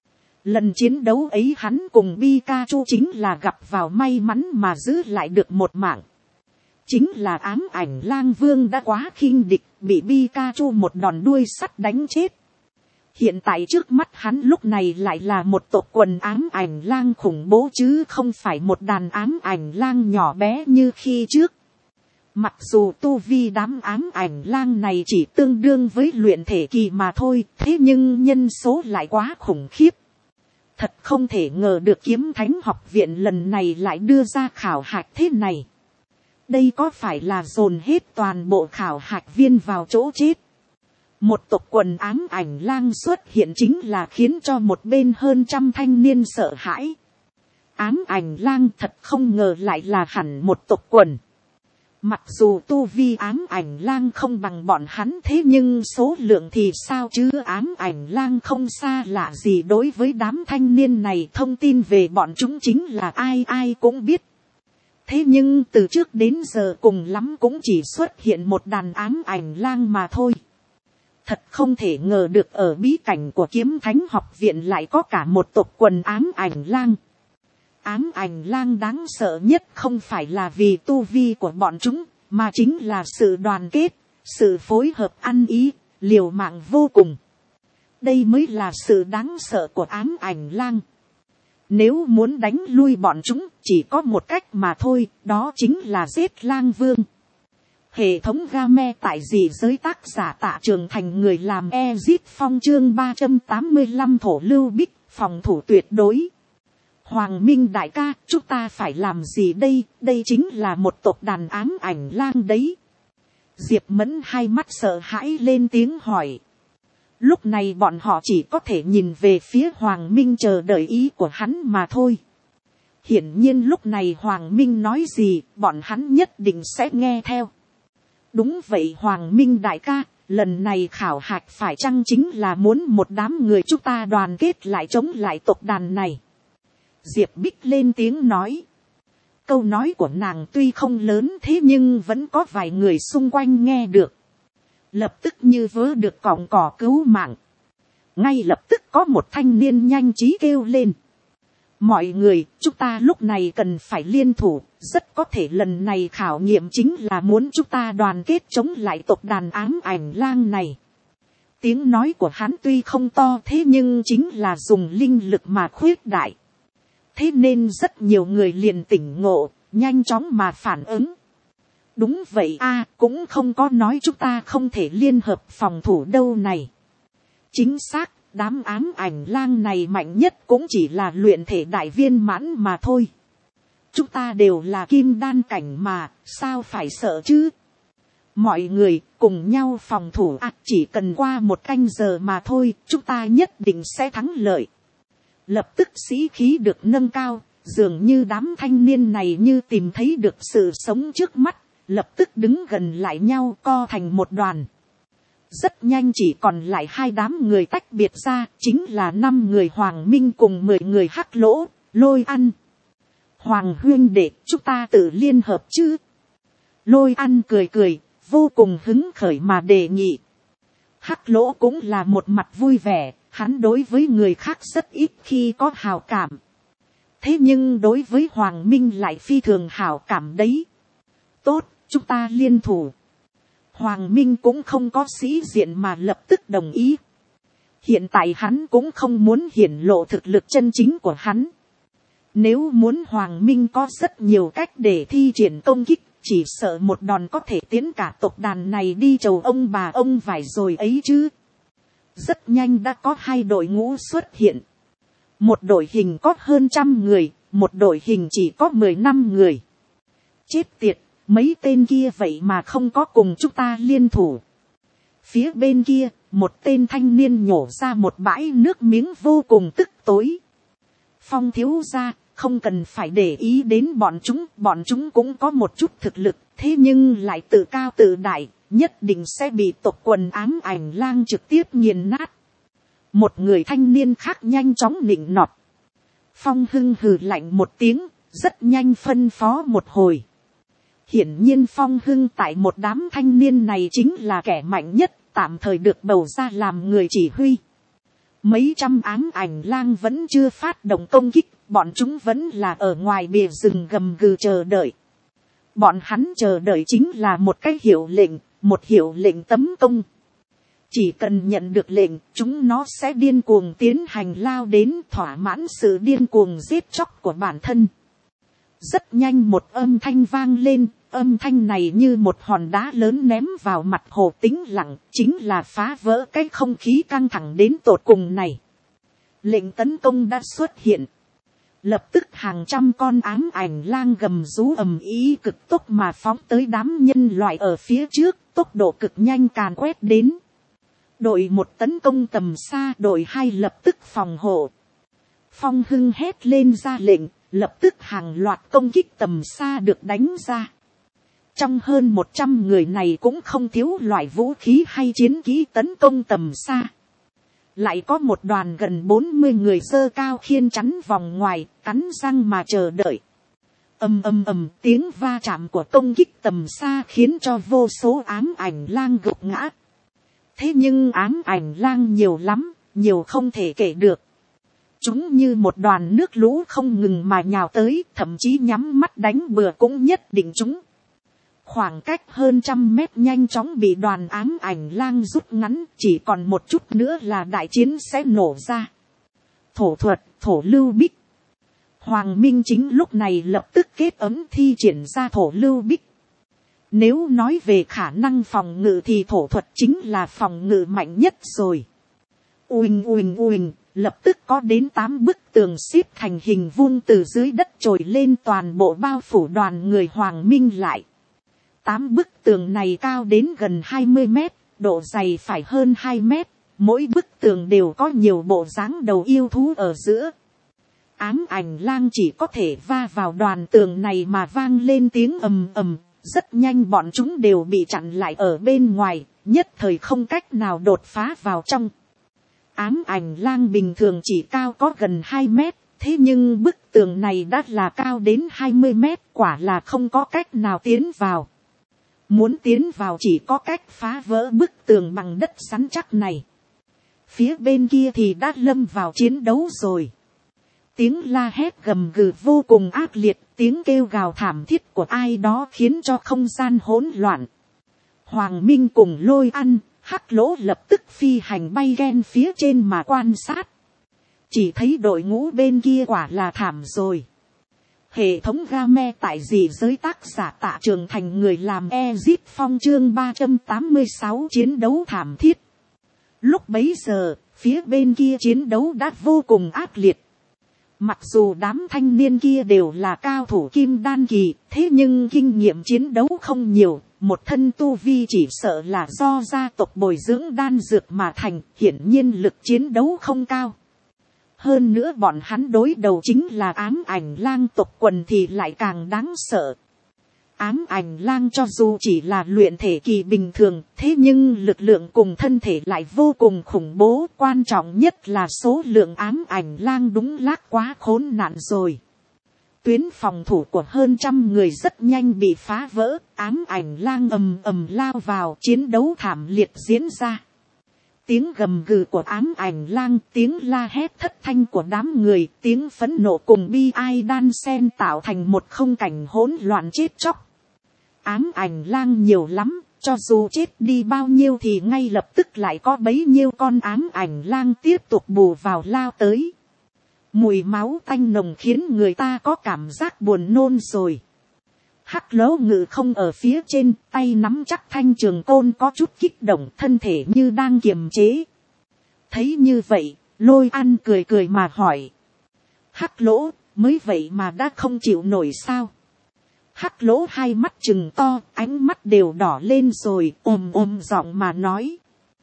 A: Lần chiến đấu ấy hắn cùng Pikachu chính là gặp vào may mắn mà giữ lại được một mạng. Chính là Ám Ảnh Lang Vương đã quá khinh địch, bị Pikachu một đòn đuôi sắt đánh chết. Hiện tại trước mắt hắn lúc này lại là một tộc quần Ám Ảnh Lang khủng bố chứ không phải một đàn Ám Ảnh Lang nhỏ bé như khi trước. Mặc dù tu vi đám Ám Ảnh Lang này chỉ tương đương với luyện thể kỳ mà thôi, thế nhưng nhân số lại quá khủng khiếp. Thật không thể ngờ được Kiếm Thánh học viện lần này lại đưa ra khảo hạch thế này. Đây có phải là dồn hết toàn bộ khảo hạch viên vào chỗ chết? Một tộc quần Ám Ảnh Lang xuất hiện chính là khiến cho một bên hơn 100 thanh niên sợ hãi. Ám Ảnh Lang thật không ngờ lại là hẳn một tộc quần. Mặc dù tu vi Ám Ảnh Lang không bằng bọn hắn, thế nhưng số lượng thì sao chứ? Ám Ảnh Lang không xa lạ gì đối với đám thanh niên này, thông tin về bọn chúng chính là ai ai cũng biết. Thế nhưng từ trước đến giờ cùng lắm cũng chỉ xuất hiện một đàn Ám Ảnh Lang mà thôi. Thật không thể ngờ được ở bí cảnh của Kiếm Thánh học viện lại có cả một tộc quần Ám Ảnh Lang. Ám Ảnh Lang đáng sợ nhất không phải là vì tu vi của bọn chúng, mà chính là sự đoàn kết, sự phối hợp ăn ý, liều mạng vô cùng. Đây mới là sự đáng sợ của Ám Ảnh Lang. Nếu muốn đánh lui bọn chúng, chỉ có một cách mà thôi, đó chính là giết Lang Vương. Hệ thống game tại dị giới, tác giả Tạ Trường Thành, người làm Ezip Phong, chương 385 Thổ Lưu Bích, phòng thủ tuyệt đối. Hoàng Minh đại ca, chúng ta phải làm gì đây? Đây chính là một tộc đàn Ám Ảnh Lang đấy. Diệp Mẫn hai mắt sợ hãi lên tiếng hỏi. Lúc này bọn họ chỉ có thể nhìn về phía Hoàng Minh chờ đợi ý của hắn mà thôi. Hiển nhiên lúc này Hoàng Minh nói gì, bọn hắn nhất định sẽ nghe theo. Đúng vậy Hoàng Minh đại ca, lần này khảo hạch phải chăng chính là muốn một đám người chúng ta đoàn kết lại chống lại tộc đàn này. Diệp Bích lên tiếng nói. Câu nói của nàng tuy không lớn thế nhưng vẫn có vài người xung quanh nghe được. Lập tức như vớ được cọng cỏ cứu mạng. Ngay lập tức có một thanh niên nhanh trí kêu lên. Mọi người, chúng ta lúc này cần phải liên thủ, rất có thể lần này khảo nghiệm chính là muốn chúng ta đoàn kết chống lại tộc đàn ám ảnh lang này. Tiếng nói của hắn tuy không to thế nhưng chính là dùng linh lực mà khuyết đại. Thế nên rất nhiều người liền tỉnh ngộ, nhanh chóng mà phản ứng. Đúng vậy a, cũng không có nói chúng ta không thể liên hợp phòng thủ đâu này. Chính xác, đám ám ảnh lang này mạnh nhất cũng chỉ là luyện thể đại viên mãn mà thôi. Chúng ta đều là kim đan cảnh mà, sao phải sợ chứ? Mọi người cùng nhau phòng thủ chỉ cần qua một canh giờ mà thôi, chúng ta nhất định sẽ thắng lợi. Lập tức sĩ khí được nâng cao, dường như đám thanh niên này như tìm thấy được sự sống trước mắt, lập tức đứng gần lại nhau co thành một đoàn. Rất nhanh chỉ còn lại 2 đám người tách biệt ra, chính là 5 người Hoàng Minh cùng 10 người Hắc Lỗ, Lôi Ăn. Hoàng huynh đệ, chúng ta tự liên hợp chứ? Lôi Ăn cười cười, vô cùng hứng khởi mà đề nghị. Hắc Lỗ cũng là một mặt vui vẻ, hắn đối với người khác rất ít khi có hào cảm. Thế nhưng đối với Hoàng Minh lại phi thường hào cảm đấy. Tốt, chúng ta liên thủ. Hoàng Minh cũng không có sĩ diện mà lập tức đồng ý. Hiện tại hắn cũng không muốn hiển lộ thực lực chân chính của hắn. Nếu muốn Hoàng Minh có rất nhiều cách để thi triển công kích, chỉ sợ một đòn có thể tiến cả tộc đàn này đi chầu ông bà ông vải rồi ấy chứ. Rất nhanh đã có 2 đội ngũ xuất hiện. Một đội hình có hơn 100 người, một đội hình chỉ có 15 người. Chết tiệt, mấy tên kia vậy mà không có cùng chúng ta liên thủ. Phía bên kia, một tên thanh niên nhổ ra một bãi nước miếng vô cùng tức tối. Phong thiếu gia, không cần phải để ý đến bọn chúng cũng có một chút thực lực, thế nhưng lại tự cao tự đại, nhất định sẽ bị tộc quần ám ảnh lang trực tiếp nghiền nát. Một người thanh niên khác nhanh chóng nịnh nọt. Phong Hưng hừ lạnh một tiếng, rất nhanh phân phó một hồi. Hiển nhiên Phong Hưng tại một đám thanh niên này chính là kẻ mạnh nhất, tạm thời được bầu ra làm người chỉ huy. Mấy trăm ám ảnh lang vẫn chưa phát động công kích, bọn chúng vẫn là ở ngoài bìa rừng gầm gừ chờ đợi. Bọn hắn chờ đợi chính là một cái hiệu lệnh, một hiệu lệnh tấm công. Chỉ cần nhận được lệnh, chúng nó sẽ điên cuồng tiến hành lao đến thỏa mãn sự điên cuồng giết chóc của bản thân. Rất nhanh một âm thanh vang lên, âm thanh này như một hòn đá lớn ném vào mặt Hồ Tĩnh Lặng, chính là phá vỡ cái không khí căng thẳng đến tột cùng này. Lệnh tấn công đã xuất hiện. Lập tức hàng trăm con ám ảnh lang gầm rú ầm ĩ cực tốc mà phóng tới đám nhân loại ở phía trước, tốc độ cực nhanh càn quét đến. Đội 1 tấn công tầm xa, đội 2 lập tức phòng hộ. Phong Hưng hét lên ra lệnh, lập tức hàng loạt công kích tầm xa được đánh ra. Trong hơn 100 người này cũng không thiếu loại vũ khí hay chiến kỹ tấn công tầm xa. Lại có một đoàn gần 40 người giơ cao khiên chắn vòng ngoài, cắn răng mà chờ đợi. Ầm ầm ầm, tiếng va chạm của công kích tầm xa khiến cho vô số ám ảnh lang gục ngã. Thế nhưng ám ảnh lang nhiều lắm, nhiều không thể kể được. Chúng như một đoàn nước lũ không ngừng mà nhào tới, thậm chí nhắm mắt đánh bừa cũng nhất định chúng. Khoảng cách hơn 100 mét nhanh chóng bị đoàn ám ảnh lang rút ngắn, chỉ còn một chút nữa là đại chiến sẽ nổ ra. Thổ thuật, thổ lưu bích. Hoàng Minh chính lúc này lập tức kết ấm thi triển ra thổ lưu bích. Nếu nói về khả năng phòng ngự thì thổ thuật chính là phòng ngự mạnh nhất rồi. Uỳnh uỳnh uỳnh, lập tức có đến 8 bức tường xếp thành hình vuông từ dưới đất trồi lên toàn bộ bao phủ đoàn người Hoàng Minh lại. 8 bức tường này cao đến gần 20 mét, độ dày phải hơn 2 mét, mỗi bức tường đều có nhiều bộ dáng đầu yêu thú ở giữa. Ám ảnh lang chỉ có thể va vào đoàn tường này mà vang lên tiếng ầm ầm, rất nhanh bọn chúng đều bị chặn lại ở bên ngoài, nhất thời không cách nào đột phá vào trong. Ám ảnh lang bình thường chỉ cao có gần 2 mét, thế nhưng bức tường này đã là cao đến 20 mét, quả là không có cách nào tiến vào. Muốn tiến vào chỉ có cách phá vỡ bức tường bằng đất rắn chắc này. Phía bên kia thì đã lâm vào chiến đấu rồi. Tiếng la hét gầm gừ vô cùng ác liệt, tiếng kêu gào thảm thiết của ai đó khiến cho không gian hỗn loạn. Hoàng Minh cùng Lôi Ăn, Hắc Lỗ lập tức phi hành bay ghen phía trên mà quan sát. Chỉ thấy đội ngũ bên kia quả là thảm rồi. Hệ thống game tại dị giới tác giả Tạ Trường Thành người làm Ezip Phong chương 386 chiến đấu thảm thiết. Lúc bấy giờ, phía bên kia chiến đấu đã vô cùng ác liệt. Mặc dù đám thanh niên kia đều là cao thủ kim đan kỳ, thế nhưng kinh nghiệm chiến đấu không nhiều, một thân tu vi chỉ sợ là do gia tộc bồi dưỡng đan dược mà thành, hiển nhiên lực chiến đấu không cao. Hơn nữa bọn hắn đối đầu chính là ám ảnh lang tộc quần thì lại càng đáng sợ. Ám ảnh lang cho dù chỉ là luyện thể kỳ bình thường, thế nhưng lực lượng cùng thân thể lại vô cùng khủng bố. Quan trọng nhất là số lượng ám ảnh lang đúng lác quá khốn nạn rồi. Tuyến phòng thủ của hơn 100 người rất nhanh bị phá vỡ, ám ảnh lang ầm ầm lao vào, chiến đấu thảm liệt diễn ra. Tiếng gầm gừ của ám ảnh lang, tiếng la hét thất thanh của đám người, tiếng phẫn nộ cùng bi ai đan xen tạo thành một không cảnh hỗn loạn chết chóc. Ám ảnh lang nhiều lắm, cho dù chết đi bao nhiêu thì ngay lập tức lại có bấy nhiêu con ám ảnh lang tiếp tục bù vào lao tới. Mùi máu tanh nồng khiến người ta có cảm giác buồn nôn rồi. Hắc Lỗ ngự không ở phía trên, tay nắm chắc thanh trường côn có chút kích động, thân thể như đang kiềm chế. Thấy như vậy, Lôi Ăn cười cười mà hỏi. Hắc Lỗ, mới vậy mà đã không chịu nổi sao? Hắc Lỗ hai mắt trừng to, ánh mắt đều đỏ lên rồi, ồm giọng mà nói.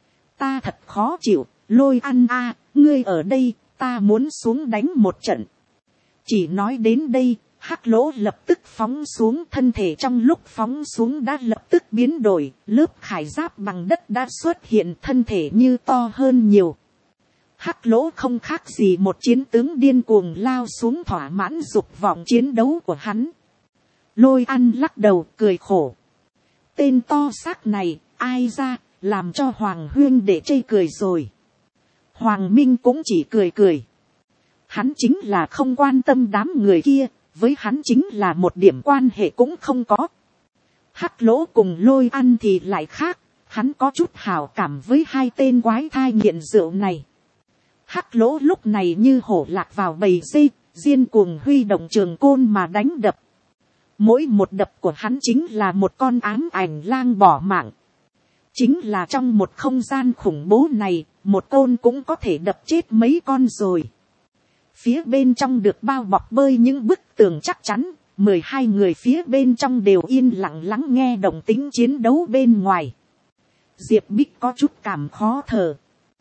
A: Ta thật khó chịu, Lôi Ăn a, ngươi ở đây, ta muốn xuống đánh một trận. Chỉ nói đến đây, Hắc Lỗ lập tức phóng xuống, thân thể trong lúc phóng xuống đã lập tức biến đổi, lớp khải giáp bằng đất đã xuất hiện, thân thể như to hơn nhiều. Hắc Lỗ không khác gì một chiến tướng điên cuồng lao xuống thỏa mãn dục vọng chiến đấu của hắn. Lôi Ăn lắc đầu cười khổ. Tên to xác này, ai ra, làm cho Hoàng Huyên để chê cười rồi. Hoàng Minh cũng chỉ cười cười. Hắn chính là không quan tâm đám người kia, với hắn chính là một điểm quan hệ cũng không có. Hắc Lỗ cùng Lôi Ăn thì lại khác, hắn có chút hảo cảm với hai tên quái thai nghiện rượu này. Hắc Lỗ lúc này như hổ lạc vào bầy dê, điên cuồng huy động trường côn mà đánh đập. Mỗi một đập của hắn chính là một con ám ảnh lang bỏ mạng. Chính là trong một không gian khủng bố này, một côn cũng có thể đập chết mấy con rồi. Phía bên trong được bao bọc bơi những bức tường chắc chắn, 12 người phía bên trong đều yên lặng lắng nghe động tĩnh chiến đấu bên ngoài. Diệp Bích có chút cảm khó thở.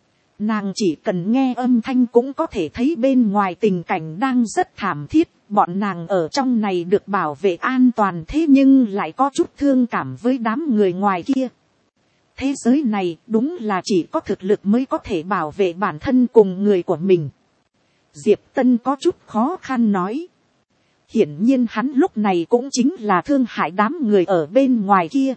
A: Nàng chỉ cần nghe âm thanh cũng có thể thấy bên ngoài tình cảnh đang rất thảm thiết, bọn nàng ở trong này được bảo vệ an toàn thế nhưng lại có chút thương cảm với đám người ngoài kia. Thế giới này đúng là chỉ có thực lực mới có thể bảo vệ bản thân cùng người của mình. Diệp Tân có chút khó khăn nói. Hiển nhiên hắn lúc này cũng chính là thương hại đám người ở bên ngoài kia.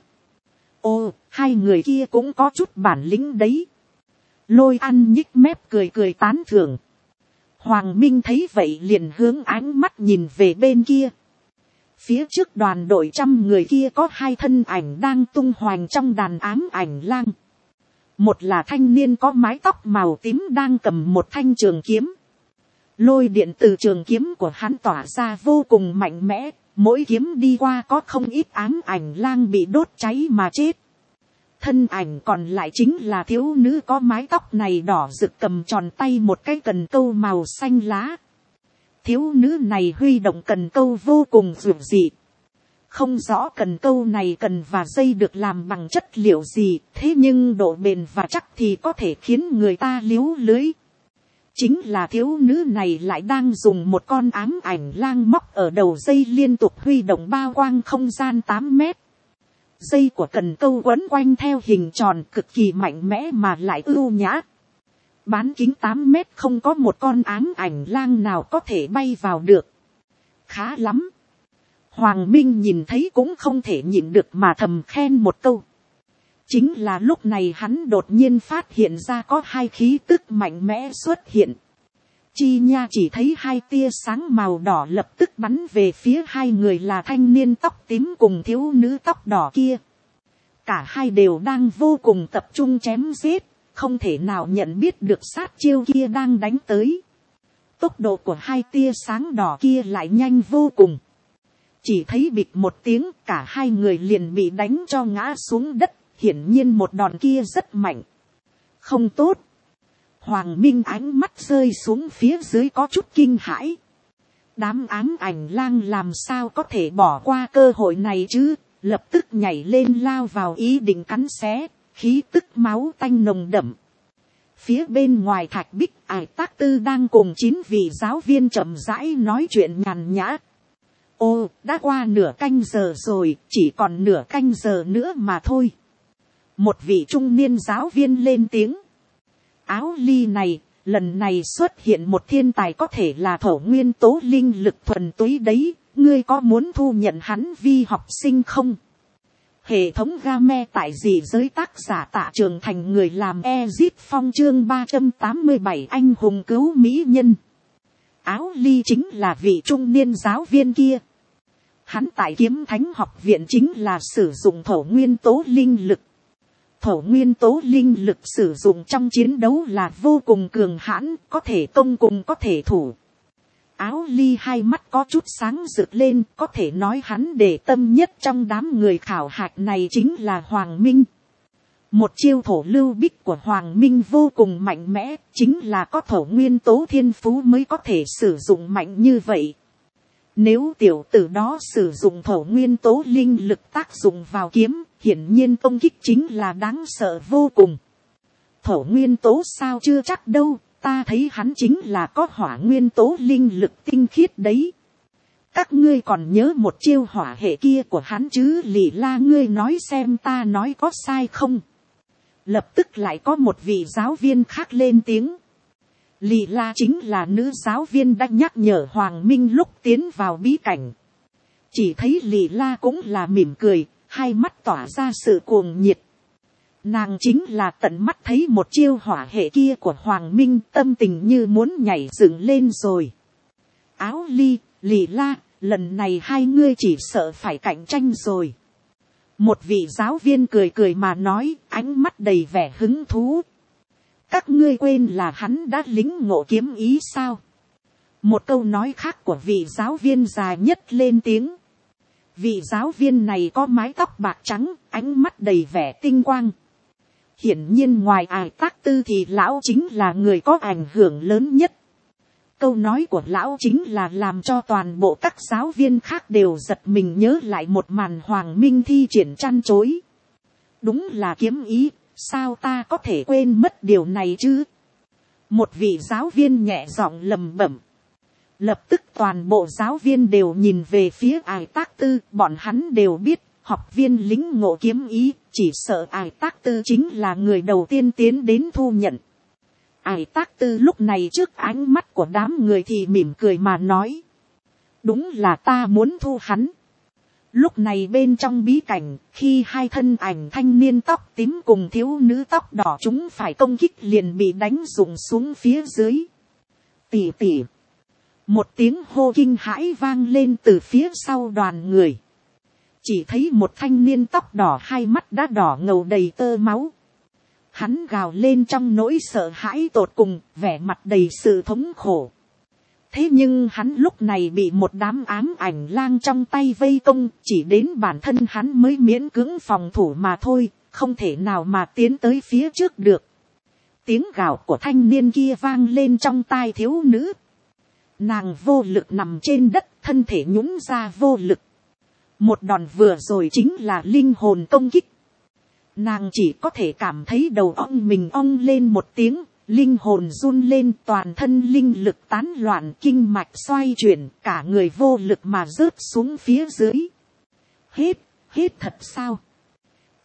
A: Ô, hai người kia cũng có chút bản lĩnh đấy. Lôi Ăn nhích mép cười cười tán thưởng. Hoàng Minh thấy vậy liền hướng ánh mắt nhìn về bên kia. Phía trước đoàn đội 100 người kia có hai thân ảnh đang tung hoành trong đàn ám ảnh lang. Một là thanh niên có mái tóc màu tím đang cầm một thanh trường kiếm. Lôi điện từ trường kiếm của hắn tỏa ra vô cùng mạnh mẽ, mỗi kiếm đi qua có không ít ám ảnh lang bị đốt cháy mà chết. Thân ảnh còn lại chính là thiếu nữ có mái tóc này đỏ rực cầm tròn tay một cái cần câu màu xanh lá. Thiếu nữ này huy động cần câu vô cùng dữ dị. Không rõ cần câu này cần và dây được làm bằng chất liệu gì, thế nhưng độ bền và chắc thì có thể khiến người ta líu lưới. Chính là thiếu nữ này lại đang dùng một con ám ảnh lang móc ở đầu dây liên tục huy động bao quang không gian 8 mét. dây của cần câu quấn quanh theo hình tròn cực kỳ mạnh mẽ mà lại ưu nhã. Bán kính 8 mét không có một con ám ảnh lang nào có thể bay vào được. Khá lắm. Hoàng Minh nhìn thấy cũng không thể nhịn được mà thầm khen một câu. Chính là lúc này hắn đột nhiên phát hiện ra có hai khí tức mạnh mẽ xuất hiện. Chi nha chỉ thấy hai tia sáng màu đỏ lập tức bắn về phía hai người là thanh niên tóc tím cùng thiếu nữ tóc đỏ kia. Cả hai đều đang vô cùng tập trung chém giết, không thể nào nhận biết được sát chiêu kia đang đánh tới. Tốc độ của hai tia sáng đỏ kia lại nhanh vô cùng. Chỉ thấy bịch một tiếng, cả hai người liền bị đánh cho ngã xuống đất, hiển nhiên một đòn kia rất mạnh. Không tốt. Hoàng Minh ánh mắt rơi xuống phía dưới có chút kinh hãi. Đám ám ảnh lang làm sao có thể bỏ qua cơ hội này chứ, lập tức nhảy lên lao vào ý định cắn xé, khí tức máu tanh nồng đậm. Phía bên ngoài thạch bích Ải Tác Tư đang cùng 9 vị giáo viên chậm rãi nói chuyện nhàn nhã. Ô, đã qua nửa canh giờ rồi, chỉ còn nửa canh giờ nữa mà thôi. Một vị trung niên giáo viên lên tiếng. Áo ly này, lần này xuất hiện một thiên tài có thể là thổ nguyên tố linh lực thuần túy đấy, ngươi có muốn thu nhận hắn vi học sinh không? Hệ thống game tại dị giới tác giả Tạ Trường Thành người làm Ezip Phong chương 387 anh hùng cứu mỹ nhân. Áo ly chính là vị trung niên giáo viên kia. Hắn tại Kiếm Thánh học viện chính là sử dụng thổ nguyên tố linh lực. Thổ nguyên tố linh lực sử dụng trong chiến đấu là vô cùng cường hãn, có thể công cùng có thể thủ. Áo ly hai mắt có chút sáng rực lên, có thể nói hắn để tâm nhất trong đám người khảo hạch này chính là Hoàng Minh. Một chiêu thổ lưu bích của Hoàng Minh vô cùng mạnh mẽ, chính là có thổ nguyên tố thiên phú mới có thể sử dụng mạnh như vậy. Nếu tiểu tử đó sử dụng thổ nguyên tố linh lực tác dụng vào kiếm, hiển nhiên công kích chính là đáng sợ vô cùng. Thổ nguyên tố sao chưa chắc đâu, ta thấy hắn chính là có hỏa nguyên tố linh lực tinh khiết đấy. Các ngươi còn nhớ một chiêu hỏa hệ kia của hắn chứ? Lì La, ngươi nói xem ta nói có sai không? Lập tức lại có một vị giáo viên khác lên tiếng. Lì La chính là nữ giáo viên đã nhắc nhở Hoàng Minh lúc tiến vào bí cảnh. Chỉ thấy Lì La cũng là mỉm cười, hai mắt tỏa ra sự cuồng nhiệt. Nàng chính là tận mắt thấy một chiêu hỏa hệ kia của Hoàng Minh, tâm tình như muốn nhảy dựng lên rồi. Áo ly, Lì La, lần này hai ngươi chỉ sợ phải cạnh tranh rồi. Một vị giáo viên cười cười mà nói, ánh mắt đầy vẻ hứng thú. Các ngươi quên là hắn đã lĩnh ngộ kiếm ý sao? Một câu nói khác của vị giáo viên dài nhất lên tiếng. Vị giáo viên này có mái tóc bạc trắng, ánh mắt đầy vẻ tinh quang. Hiển nhiên ngoài Ải Tác Tư thì lão chính là người có ảnh hưởng lớn nhất. Câu nói của lão chính là làm cho toàn bộ các giáo viên khác đều giật mình nhớ lại một màn Hoàng Minh thi triển chăn chối. Đúng là kiếm ý, sao ta có thể quên mất điều này chứ? Một vị giáo viên nhẹ giọng lẩm bẩm. Lập tức toàn bộ giáo viên đều nhìn về phía Ải Tác Tư, bọn hắn đều biết, học viên lĩnh ngộ kiếm ý, chỉ sợ Ải Tác Tư chính là người đầu tiên tiến đến thu nhận. Ải Tác Tư lúc này trước ánh mắt của đám người thì mỉm cười mà nói. Đúng là ta muốn thu hắn. Lúc này bên trong bí cảnh, khi hai thân ảnh thanh niên tóc tím cùng thiếu nữ tóc đỏ chúng phải công kích liền bị đánh rụng xuống phía dưới. Tỉ tỉ. Một tiếng hô kinh hãi vang lên từ phía sau đoàn người. Chỉ thấy một thanh niên tóc đỏ hai mắt đã đỏ ngầu đầy tơ máu. Hắn gào lên trong nỗi sợ hãi tột cùng, vẻ mặt đầy sự thống khổ. Thế nhưng hắn lúc này bị một đám ám ảnh lang trong tay vây công, chỉ đến bản thân hắn mới miễn cưỡng phòng thủ mà thôi, không thể nào mà tiến tới phía trước được. Tiếng gào của thanh niên kia vang lên trong tai thiếu nữ. Nàng vô lực nằm trên đất, thân thể nhũn ra vô lực. Một đòn vừa rồi chính là linh hồn công kích. Nàng chỉ có thể cảm thấy đầu óc mình ong lên một tiếng, linh hồn run lên, toàn thân linh lực tán loạn, kinh mạch xoay chuyển, cả người vô lực mà rớt xuống phía dưới. Hết thật sao?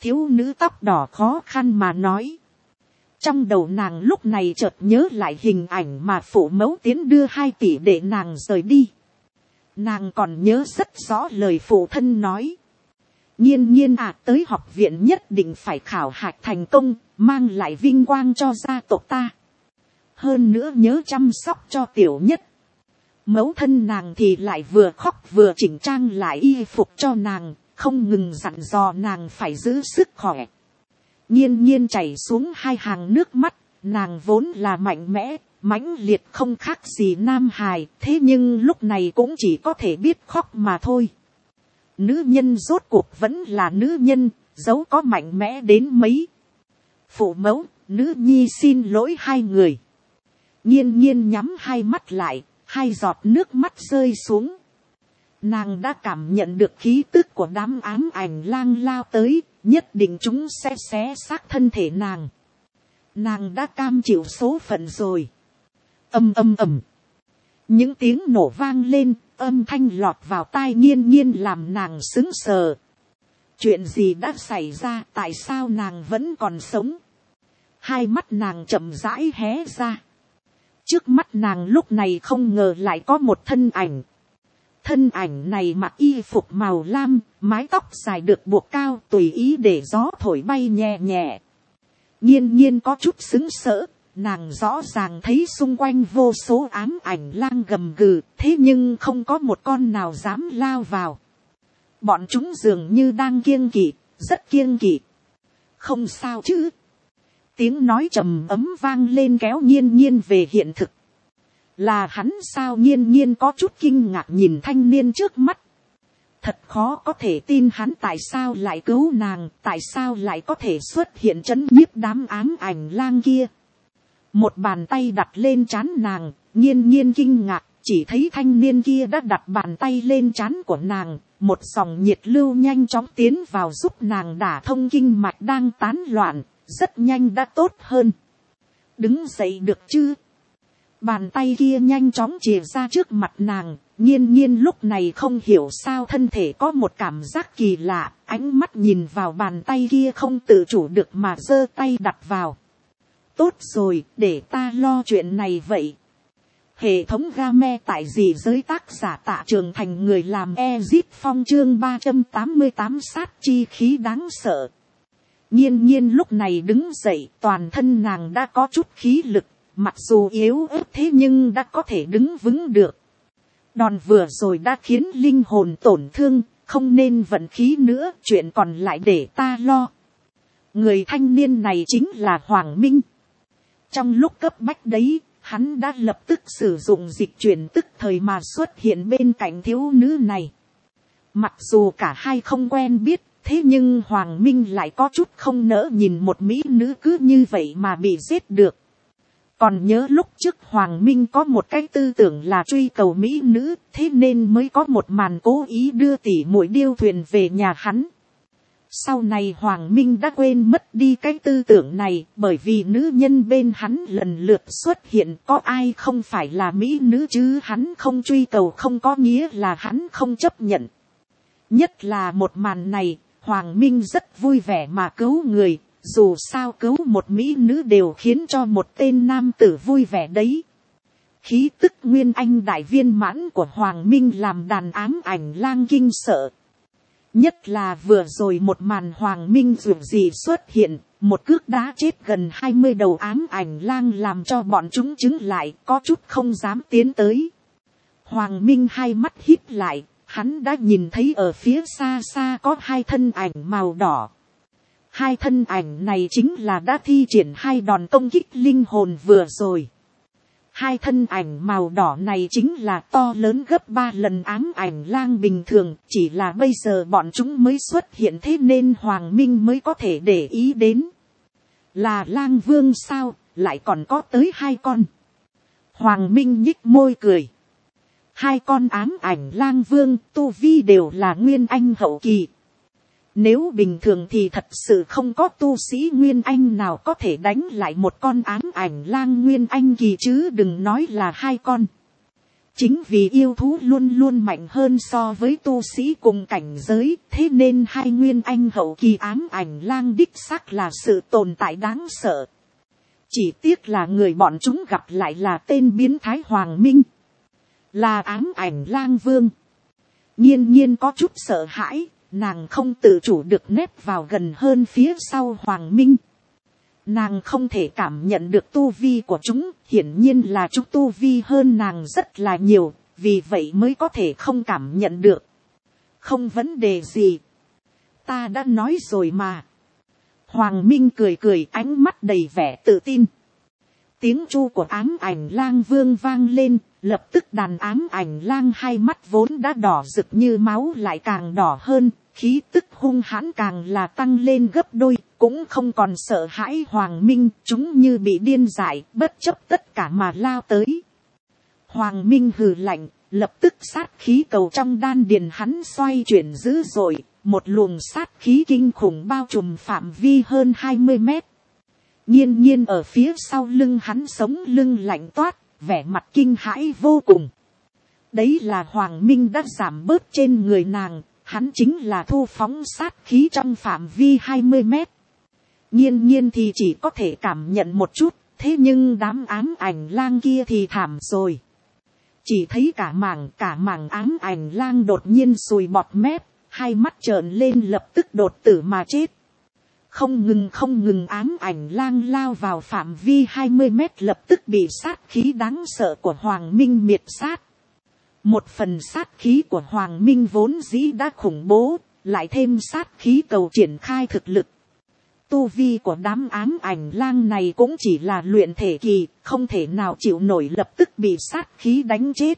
A: thiếu nữ tóc đỏ khó khăn mà nói. Trong đầu nàng lúc này chợt nhớ lại hình ảnh mà phụ mẫu tiến đưa 2 tỷ để nàng rời đi. Nàng còn nhớ rất rõ lời phụ thân nói. Nhiên nhiên à, tới học viện nhất định phải khảo hạch thành công, mang lại vinh quang cho gia tộc ta. Hơn nữa nhớ chăm sóc cho tiểu nhất. Mẫu thân nàng thì lại vừa khóc vừa chỉnh trang lại y phục cho nàng, không ngừng dặn dò nàng phải giữ sức khỏe. Nhiên nhiên chảy xuống 2 hàng nước mắt, nàng vốn là mạnh mẽ, mãnh liệt không khác gì nam hài, thế nhưng lúc này cũng chỉ có thể biết khóc mà thôi. Nữ nhân rốt cuộc vẫn là nữ nhân, dẫu có mạnh mẽ đến mấy. Phụ mẫu, nữ nhi xin lỗi 2 người. Nhiên nhiên nhắm 2 mắt lại, 2 giọt nước mắt rơi xuống. Nàng đã cảm nhận được khí tức của đám ám ảnh lang lao tới, nhất định chúng sẽ xé xác thân thể nàng. Nàng đã cam chịu số phận rồi. Ầm ầm ầm. Những tiếng nổ vang lên, âm thanh lọt vào tai Nhiên nhiên làm nàng sững sờ. Chuyện gì đã xảy ra, tại sao nàng vẫn còn sống? 2 mắt nàng chậm rãi hé ra. Trước mắt nàng lúc này không ngờ lại có một thân ảnh. Thân ảnh này mặc y phục màu lam, mái tóc dài được buộc cao tùy ý để gió thổi bay nhẹ nhẹ. Nhiên nhiên có chút sững sỡ, nàng rõ ràng thấy xung quanh vô số ám ảnh lang gầm gừ, thế nhưng không có một con nào dám lao vào. Bọn chúng dường như đang kiêng kỵ, rất kiêng kỵ. Không sao chứ. Tiếng nói trầm ấm vang lên kéo Nhiên nhiên về hiện thực. Là hắn sao? Nhiên nhiên có chút kinh ngạc nhìn thanh niên trước mắt. Thật khó có thể tin hắn tại sao lại cứu nàng, tại sao lại có thể xuất hiện trấn nhiếp đám ám ảnh lang kia. Một bàn tay đặt lên trán nàng, Nhiên nhiên kinh ngạc, chỉ thấy thanh niên kia đã đặt bàn tay lên trán của nàng, một dòng nhiệt lưu nhanh chóng tiến vào giúp nàng đả thông kinh mạch đang tán loạn, rất nhanh đã tốt hơn. Đứng dậy được chứ? Bàn tay kia nhanh chóng chìa ra trước mặt nàng, Nhiên nhiên lúc này không hiểu sao thân thể có một cảm giác kỳ lạ, ánh mắt nhìn vào bàn tay kia không tự chủ được mà giơ tay đặt vào. Tốt rồi, để ta lo chuyện này vậy. Hệ thống game tại gì giới tác giả Tạ Trường Thành, người làm Ezip Phong, chương 388 sát chi khí đáng sợ. Nhiên nhiên lúc này đứng dậy, toàn thân nàng đã có chút khí lực, mặc dù yếu ớt thế nhưng đã có thể đứng vững được. Đòn vừa rồi đã khiến linh hồn tổn thương, không nên vận khí nữa, chuyện còn lại để ta lo. Người thanh niên này chính là Hoàng Minh. Trong lúc cấp bách đấy, hắn đã lập tức sử dụng dịch chuyển tức thời mà xuất hiện bên cạnh thiếu nữ này. Mặc dù cả hai không quen biết, thế nhưng Hoàng Minh lại có chút không nỡ nhìn một mỹ nữ cứ như vậy mà bị giết được. Còn nhớ lúc trước Hoàng Minh có một cái tư tưởng là truy cầu mỹ nữ, thế nên mới có một màn cố ý đưa tỷ muội điêu thuyền về nhà hắn. Sau này Hoàng Minh đã quên mất đi cái tư tưởng này, bởi vì nữ nhân bên hắn lần lượt xuất hiện, có ai không phải là mỹ nữ chứ, hắn không truy cầu không có nghĩa là hắn không chấp nhận. Nhất là một màn này, Hoàng Minh rất vui vẻ mà cứu người, dù sao cứu một mỹ nữ đều khiến cho một tên nam tử vui vẻ đấy. Khí tức nguyên anh đại viên mãn của Hoàng Minh làm đàn ám ảnh lang kinh sợ. Nhất là vừa rồi một màn Hoàng Minh dù gì xuất hiện, một cước đá chết gần 20 đầu ám ảnh lang làm cho bọn chúng chứng lại, có chút không dám tiến tới. Hoàng Minh hai mắt híp lại, hắn đã nhìn thấy ở phía xa xa có 2 thân ảnh màu đỏ. 2 thân ảnh này chính là đã thi triển 2 đòn công kích linh hồn vừa rồi. 2 thân ảnh màu đỏ này chính là to lớn gấp 3 lần ám ảnh lang bình thường, chỉ là bây giờ bọn chúng mới xuất hiện thế nên Hoàng Minh mới có thể để ý đến. Là lang vương sao, lại còn có tới 2 con. Hoàng Minh nhích môi cười. 2 con ám ảnh lang vương tu vi đều là nguyên anh hậu kỳ. Nếu bình thường thì thật sự không có tu sĩ nguyên anh nào có thể đánh lại một con ám ảnh lang nguyên anh kỳ chứ đừng nói là 2 con. Chính vì yêu thú luôn luôn mạnh hơn so với tu sĩ cùng cảnh giới, thế nên hai nguyên anh hậu kỳ ám ảnh lang đích xác là sự tồn tại đáng sợ. Chỉ tiếc là người bọn chúng gặp lại là tên biến thái Hoàng Minh, là ám ảnh lang vương. Nhiên nhiên có chút sợ hãi, nàng không tự chủ được nép vào gần hơn phía sau Hoàng Minh. Nàng không thể cảm nhận được tu vi của chúng, hiển nhiên là chúng tu vi hơn nàng rất là nhiều, vì vậy mới có thể không cảm nhận được. Không vấn đề gì. Ta đã nói rồi mà. Hoàng Minh cười cười, ánh mắt đầy vẻ tự tin. Tiếng chu của ám ảnh lang vương vang lên, lập tức đàn ám ảnh lang hai mắt vốn đã đỏ rực như máu lại càng đỏ hơn, khí tức hung hãn càng là tăng lên gấp đôi, cũng không còn sợ hãi Hoàng Minh, chúng như bị điên dại, bất chấp tất cả mà lao tới. Hoàng Minh hừ lạnh, lập tức sát khí cầu trong đan điền hắn xoay chuyển dữ dội, một luồng sát khí kinh khủng bao trùm phạm vi hơn 20 mét. Nhiên nhiên ở phía sau lưng hắn sống lưng lạnh toát, vẻ mặt kinh hãi vô cùng. Đấy là Hoàng Minh đã giảm bớt trên người nàng, hắn chính là thu phóng sát khí trong phạm vi 20 mét. Nhiên nhiên thì chỉ có thể cảm nhận một chút, thế nhưng đám ám ảnh lang kia thì thảm rồi. Chỉ thấy cả mảng ám ảnh lang đột nhiên sùi bọt mép, hai mắt trợn lên lập tức đột tử mà chết. Không ngừng ám ảnh lang lao vào phạm vi 20 mét lập tức bị sát khí đáng sợ của Hoàng Minh miệt sát. Một phần sát khí của Hoàng Minh vốn dĩ đã khủng bố, lại thêm sát khí cầu triển khai thực lực. Tu vi của đám ám ảnh lang này cũng chỉ là luyện thể kỳ, không thể nào chịu nổi lập tức bị sát khí đánh chết.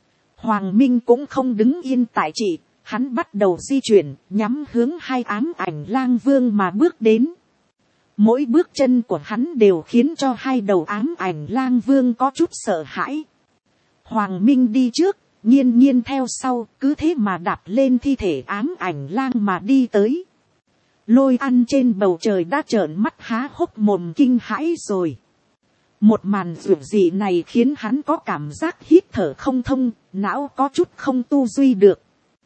A: Hoàng Minh cũng không đứng yên tại trị, hắn bắt đầu di chuyển, nhắm hướng hai ám ảnh lang vương mà bước đến. Mỗi bước chân của hắn đều khiến cho hai đầu ám ảnh lang vương có chút sợ hãi. Hoàng Minh đi trước, nhiên nhiên theo sau, cứ thế mà đạp lên thi thể ám ảnh lang mà đi tới. Lôi ăn trên bầu trời đã trợn mắt há hốc mồm kinh hãi rồi. Một màn dữ dị này khiến hắn có cảm giác hít thở không thông, não có chút không tu duy được.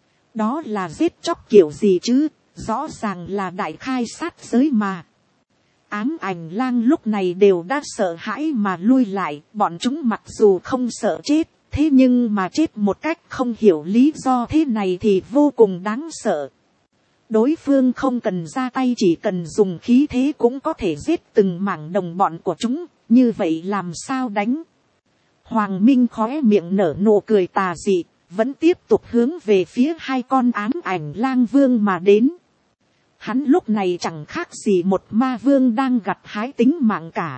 A: Đó là giết chóc kiểu gì chứ, rõ ràng là đại khai sát giới mà. Ám ảnh lang lúc này đều đã sợ hãi mà lui lại, bọn chúng mặc dù không sợ chết, thế nhưng mà chết một cách không hiểu lý do thế này thì vô cùng đáng sợ. Đối phương không cần ra tay, chỉ cần dùng khí thế cũng có thể giết từng mảng đồng bọn của chúng, như vậy làm sao đánh. Hoàng Minh khóe miệng nở nụ cười tà dị, vẫn tiếp tục hướng về phía hai con ám ảnh lang vương mà đến. Hắn lúc này chẳng khác gì một ma vương đang gặt hái tính mạng cả.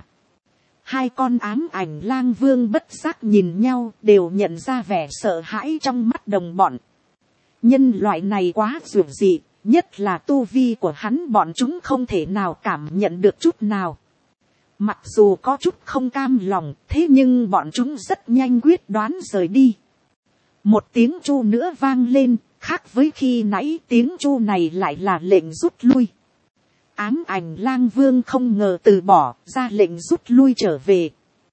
A: Hai con ám ảnh lang vương bất giác nhìn nhau, đều nhận ra vẻ sợ hãi trong mắt đồng bọn. Nhân loại này quá dữ dị, nhất là tu vi của hắn bọn chúng không thể nào cảm nhận được chút nào. Mặc dù có chút không cam lòng, thế nhưng bọn chúng rất nhanh quyết đoán rời đi. Một tiếng chu nữa vang lên, khác với khi nãy tiếng chu này lại là lệnh rút lui. Ám ảnh lang vương không ngờ từ bỏ, ra lệnh rút lui trở về.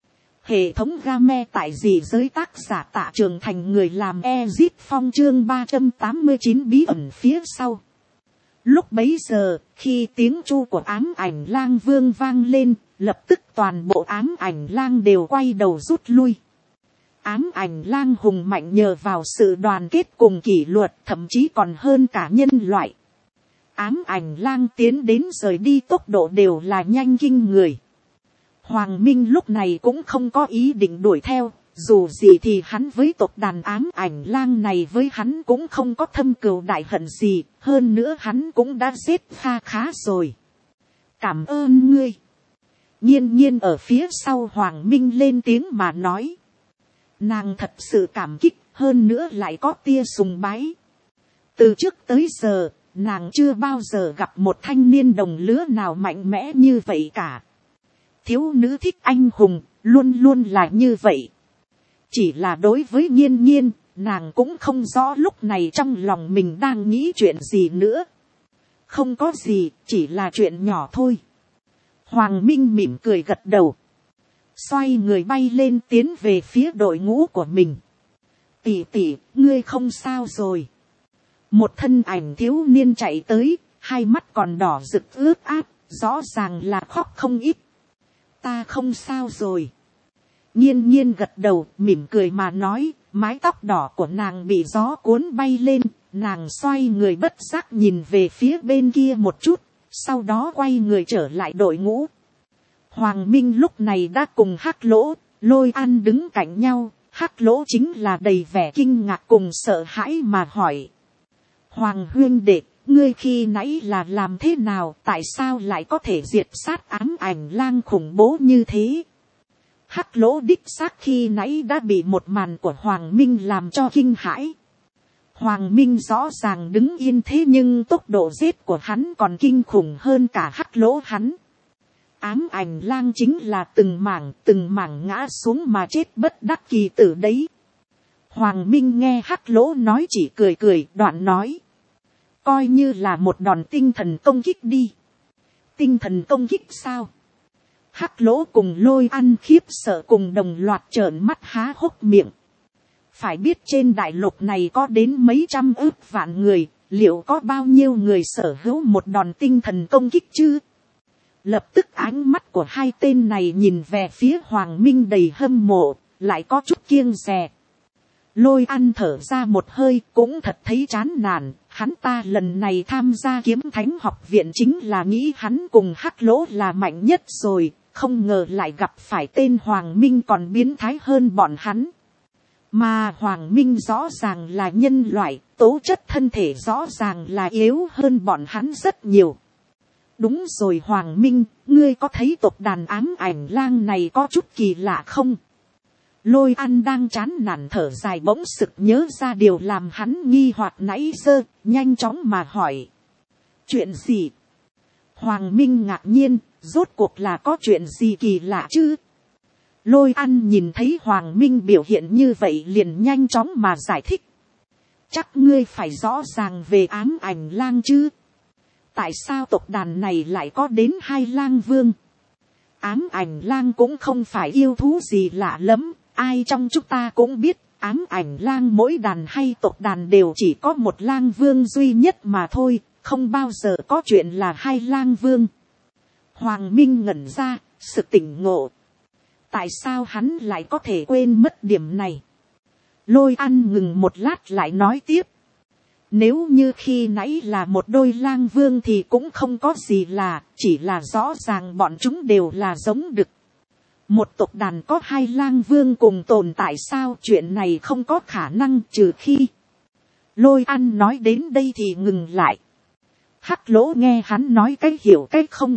A: Hệ thống game tại gì giới tác giả Tạ Trường Thành người làm Ezit Phong chương 389 bí ẩn phía sau. Lúc bấy giờ, khi tiếng chu của ám ảnh lang vương vang lên, lập tức toàn bộ ám ảnh lang đều quay đầu rút lui. Ám ảnh lang hùng mạnh nhờ vào sự đoàn kết cùng kỷ luật, thậm chí còn hơn cả nhân loại. Ám ảnh lang tiến đến rời đi tốc độ đều là nhanh kinh người. Hoàng Minh lúc này cũng không có ý định đuổi theo, dù gì thì hắn với tộc đàn ám ảnh lang này với hắn cũng không có thâm cừu đại hận gì, hơn nữa hắn cũng đã giết kha khá rồi. Cảm ơn ngươi. Nhiên nhiên ở phía sau Hoàng Minh lên tiếng mà nói. Nàng thật sự cảm kích, hơn nữa lại có tia sùng bái. Từ trước tới giờ, nàng chưa bao giờ gặp một thanh niên đồng lứa nào mạnh mẽ như vậy cả. Thiếu nữ thích anh hùng, luôn luôn là như vậy. Chỉ là đối với nhiên nhiên, nàng cũng không rõ lúc này trong lòng mình đang nghĩ chuyện gì nữa. Không có gì, chỉ là chuyện nhỏ thôi. Hoàng Minh mỉm cười gật đầu. Xoay người bay lên tiến về phía đội ngũ của mình. Tỷ tỷ, ngươi không sao rồi. Một thân ảnh thiếu niên chạy tới, hai mắt còn đỏ rực ướt át, rõ ràng là khóc không ít. Ta không sao rồi. Nhiên nhiên gật đầu, mỉm cười mà nói, mái tóc đỏ của nàng bị gió cuốn bay lên, nàng xoay người bất giác nhìn về phía bên kia một chút, sau đó quay người trở lại đội ngũ. Hoàng Minh lúc này đã cùng Hắc Lỗ, Lôi An đứng cạnh nhau, Hắc Lỗ chính là đầy vẻ kinh ngạc cùng sợ hãi mà hỏi. Hoàng huynh đệ, ngươi khi nãy là làm thế nào, tại sao lại có thể diệt sát ám ảnh lang khủng bố như thế? Hắc Lỗ đích xác khi nãy đã bị một màn của Hoàng Minh làm cho kinh hãi. Hoàng Minh rõ ràng đứng yên thế nhưng tốc độ giết của hắn còn kinh khủng hơn cả Hắc Lỗ hắn. Ám ảnh lang chính là từng mảng ngã xuống mà chết bất đắc kỳ tử đấy. Hoàng Minh nghe Hắc Lỗ nói chỉ cười cười, đoạn nói. Coi như là một đòn tinh thần công kích đi. Tinh thần công kích sao? Hắc Lỗ cùng Lôi An khiếp sợ cùng đồng loạt trợn mắt há hốc miệng. Phải biết trên đại lục này có đến mấy trăm ức vạn người, liệu có bao nhiêu người sở hữu một đòn tinh thần công kích chứ? Lập tức ánh mắt của hai tên này nhìn về phía Hoàng Minh đầy hâm mộ, lại có chút kiêng dè. Lôi An thở ra một hơi, cũng thật thấy chán nản, hắn ta lần này tham gia Kiếm Thánh học viện chính là nghĩ hắn cùng Hắc Lỗ là mạnh nhất rồi, không ngờ lại gặp phải tên Hoàng Minh còn biến thái hơn bọn hắn. Mà Hoàng Minh rõ ràng là nhân loại, tố chất thân thể rõ ràng là yếu hơn bọn hắn rất nhiều. Đúng rồi Hoàng Minh, ngươi có thấy tộc đàn ám ảnh lang này có chút kỳ lạ không? Lôi An đang chán nản thở dài bỗng sực nhớ ra điều làm hắn nghi hoặc nãy giờ, nhanh chóng mà hỏi. Chuyện gì? Hoàng Minh ngạc nhiên, rốt cuộc là có chuyện gì kỳ lạ chứ? Lôi An nhìn thấy Hoàng Minh biểu hiện như vậy liền nhanh chóng mà giải thích. Chắc ngươi phải rõ ràng về ám ảnh lang chứ? Tại sao tộc đàn này lại có đến 2 lang vương? Ám ảnh lang cũng không phải yêu thú gì lạ lắm, ai trong chúng ta cũng biết, ám ảnh lang mỗi đàn hay tộc đàn đều chỉ có một lang vương duy nhất mà thôi, không bao giờ có chuyện là 2 lang vương. Hoàng Minh ngẩn ra, sực tỉnh ngộ. Tại sao hắn lại có thể quên mất điểm này? Lôi An ngừng một lát lại nói tiếp. Nếu như khi nãy là một đôi lang vương thì cũng không có gì là, chỉ là rõ ràng bọn chúng đều là giống đực. Một tộc đàn có 2 lang vương cùng tồn tại sao, chuyện này không có khả năng trừ khi. Lôi An nói đến đây thì ngừng lại. Hắc Lỗ nghe hắn nói cái hiểu cái không.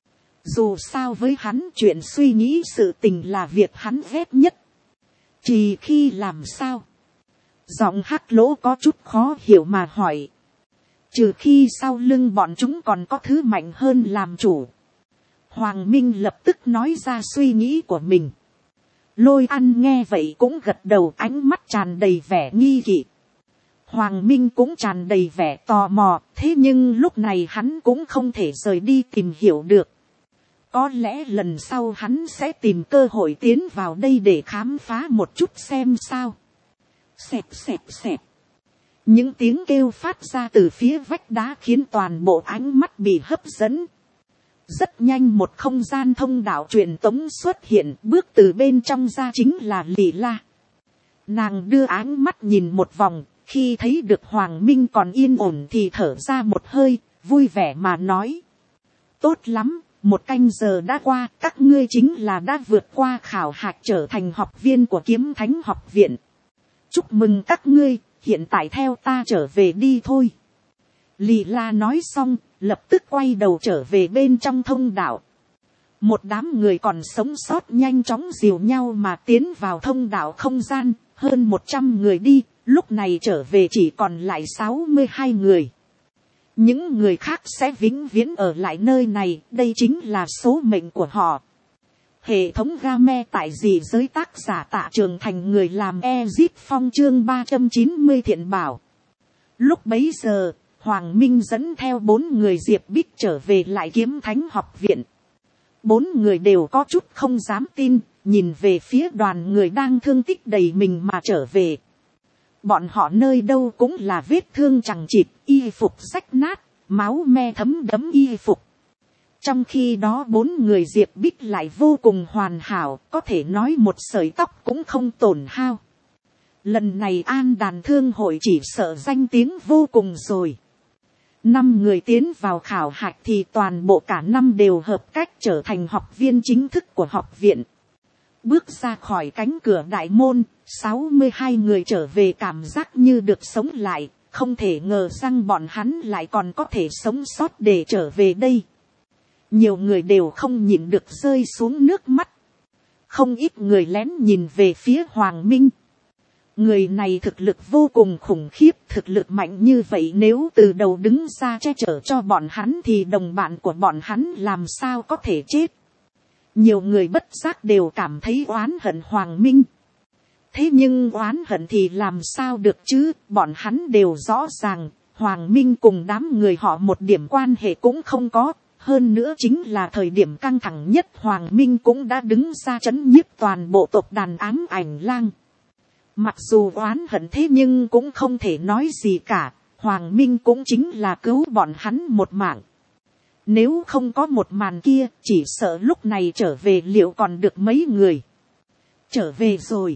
A: Dù sao với hắn chuyện suy nghĩ sự tình là việc hắn ghét nhất. Chỉ khi làm sao? Giọng Hắc Lỗ có chút khó hiểu mà hỏi. Trừ khi sau lưng bọn chúng còn có thứ mạnh hơn làm chủ. Hoàng Minh lập tức nói ra suy nghĩ của mình. Lôi An nghe vậy cũng gật đầu, ánh mắt tràn đầy vẻ nghi kỵ. Hoàng Minh cũng tràn đầy vẻ tò mò, thế nhưng lúc này hắn cũng không thể rời đi tìm hiểu được. Có lẽ lần sau hắn sẽ tìm cơ hội tiến vào đây để khám phá một chút xem sao. Xẹp xẹp xẹp. Những tiếng kêu phát ra từ phía vách đá khiến toàn bộ ánh mắt bị hấp dẫn. Rất nhanh một không gian thông đạo truyền tống xuất hiện, bước từ bên trong ra chính là Lị La. Nàng đưa ánh mắt nhìn một vòng, khi thấy được Hoàng Minh còn yên ổn thì thở ra một hơi, vui vẻ mà nói. Tốt lắm, 1 canh giờ đã qua, các ngươi chính là đã vượt qua khảo hạch trở thành học viên của Kiếm Thánh học viện. Chúc mừng các ngươi, hiện tại theo ta trở về đi thôi. Lị La nói xong, lập tức quay đầu trở về bên trong thông đạo. Một đám người còn sống sót nhanh chóng dìu nhau mà tiến vào thông đạo không gian, hơn 100 người đi, lúc này trở về chỉ còn lại 62 người. Những người khác sẽ vĩnh viễn ở lại nơi này, đây chính là số mệnh của họ. Hệ thống game tại dị giới tác giả Tạ Trường Thành, người làm Ezip Phong, chương 390 thiện bảo. Lúc bấy giờ, Hoàng Minh dẫn theo 4 người Diệp Bích trở về lại Kiếm Thánh học viện. 4 người đều có chút không dám tin, nhìn về phía đoàn người đang thương tích đầy mình mà trở về. Bọn họ nơi đâu cũng là vết thương chằng chịt, y phục rách nát, máu me thấm đẫm y phục. Trong khi đó 4 người Diệp Bích lại vô cùng hoàn hảo, có thể nói một sợi tóc cũng không tổn hao. Lần này An Đàn Thương hội chỉ sợ danh tiếng vô cùng rồi. 5 người tiến vào khảo hạch thì toàn bộ cả 5 đều hợp cách trở thành học viên chính thức của học viện. Bước ra khỏi cánh cửa đại môn, 62 người trở về cảm giác như được sống lại, không thể ngờ rằng bọn hắn lại còn có thể sống sót để trở về đây. Nhiều người đều không nhịn được rơi xuống nước mắt. Không ít người lén nhìn về phía Hoàng Minh. Người này thực lực vô cùng khủng khiếp, thực lực mạnh như vậy nếu từ đầu đứng ra che chở cho bọn hắn thì đồng bạn của bọn hắn làm sao có thể chết. Nhiều người bất giác đều cảm thấy oán hận Hoàng Minh. Thế nhưng oán hận thì làm sao được chứ, bọn hắn đều rõ ràng, Hoàng Minh cùng đám người họ một điểm quan hệ cũng không có. Hơn nữa chính là thời điểm căng thẳng nhất Hoàng Minh cũng đã đứng ra trấn nhiếp toàn bộ tộc đàn Ám Ảnh Lang. Mặc dù oán hận thế nhưng cũng không thể nói gì cả, Hoàng Minh cũng chính là cứu bọn hắn một mạng. Nếu không có một màn kia, chỉ sợ lúc này trở về liệu còn được mấy người. Trở về rồi.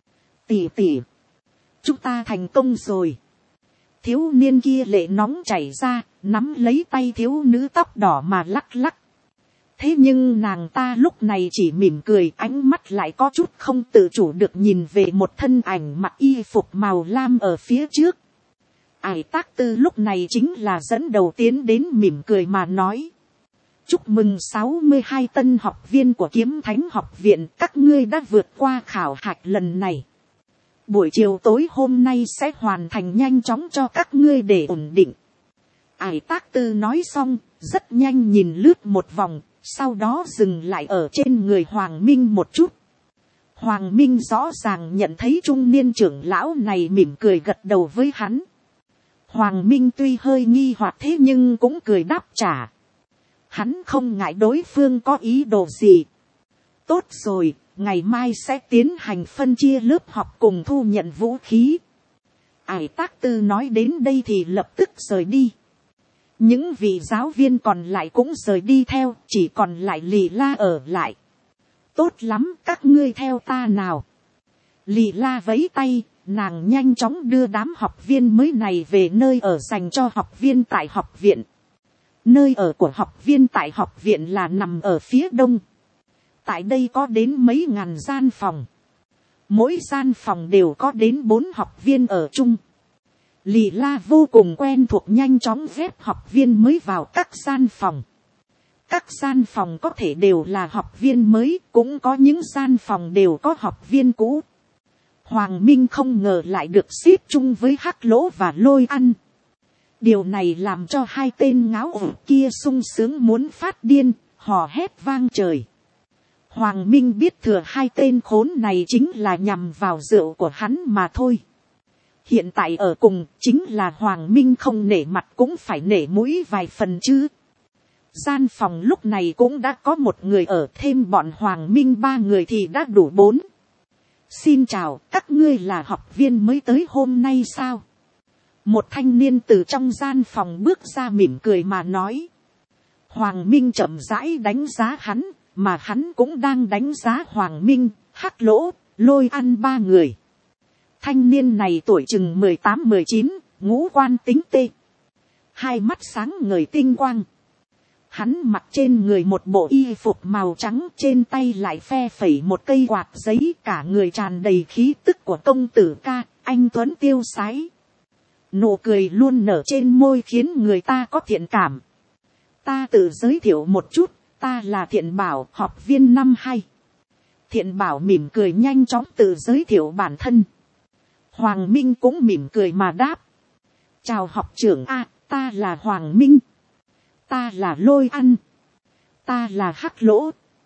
A: Tỷ tỷ. Chúng ta thành công rồi. Thiếu niên kia lệ nóng chảy ra, nắm lấy tay thiếu nữ tóc đỏ mà lắc lắc. Thế nhưng nàng ta lúc này chỉ mỉm cười, ánh mắt lại có chút không tự chủ được nhìn về một thân ảnh mặc y phục màu lam ở phía trước. Ải Tác Tư lúc này chính là dẫn đầu tiến đến mỉm cười mà nói. Chúc mừng 62 tân học viên của Kiếm Thánh học viện, các ngươi đã vượt qua khảo hạch lần này. Buổi chiều tối hôm nay sẽ hoàn thành nhanh chóng cho các ngươi để ổn định. Ải Tác Tư nói xong, rất nhanh nhìn lướt một vòng, sau đó dừng lại ở trên người Hoàng Minh một chút. Hoàng Minh rõ ràng nhận thấy trung niên trưởng lão này mỉm cười gật đầu với hắn. Hoàng Minh tuy hơi nghi hoặc thế nhưng cũng cười đáp trả. Hắn không ngại đối phương có ý đồ gì. Tốt rồi, ngày mai sẽ tiến hành phân chia lớp học cùng thu nhận vũ khí. Ải Tác Tư nói đến đây thì lập tức rời đi. Những vị giáo viên còn lại cũng rời đi theo, chỉ còn lại Lì La ở lại. Tốt lắm, các ngươi theo ta nào. Lì La vẫy tay, nàng nhanh chóng đưa đám học viên mới này về nơi ở dành cho học viên tại học viện. Nơi ở của học viên tại học viện là nằm ở phía đông. Tại đây có đến mấy ngàn gian phòng. Mỗi gian phòng đều có đến 4 học viên ở chung. Lì La vô cùng quen thuộc nhanh chóng ghép học viên mới vào các gian phòng. Các gian phòng có thể đều là học viên mới, cũng có những gian phòng đều có học viên cũ. Hoàng Minh không ngờ lại được xếp chung với Hắc Lỗ và Lôi Ăn. Điều này làm cho hai tên ngáo ổ kia sung sướng muốn phát điên, hò hét vang trời. Hoàng Minh biết thừa hai tên khốn này chính là nhằm vào rượu của hắn mà thôi. Hiện tại ở cùng chính là Hoàng Minh không nể mặt cũng phải nể mũi vài phần chứ. Gian phòng lúc này cũng đã có một người ở, thêm bọn Hoàng Minh 3 người thì đã đủ 4. Xin chào, các ngươi là học viên mới tới hôm nay sao? Một thanh niên từ trong gian phòng bước ra mỉm cười mà nói. Hoàng Minh chậm rãi đánh giá hắn, mà hắn cũng đang đánh giá Hoàng Minh, Hắc Lỗ, Lôi Ăn 3 người. Thanh niên này tuổi chừng 18-19, ngũ quan tính tê. Hai mắt sáng ngời tinh quang. Hắn mặc trên người một bộ y phục màu trắng, trên tay lại phe phẩy một cây quạt giấy, cả người tràn đầy khí tức của công tử ca, anh tuấn tiêu sái. Nụ cười luôn nở trên môi khiến người ta có thiện cảm. Ta tự giới thiệu một chút, ta là Thiện Bảo, học viên năm 2. Thiện Bảo mỉm cười nhanh chóng tự giới thiệu bản thân. Hoàng Minh cũng mỉm cười mà đáp. Chào học trưởng A, ta là Hoàng Minh. Ta là Lôi Ăn. Ta là Hắc Lỗ.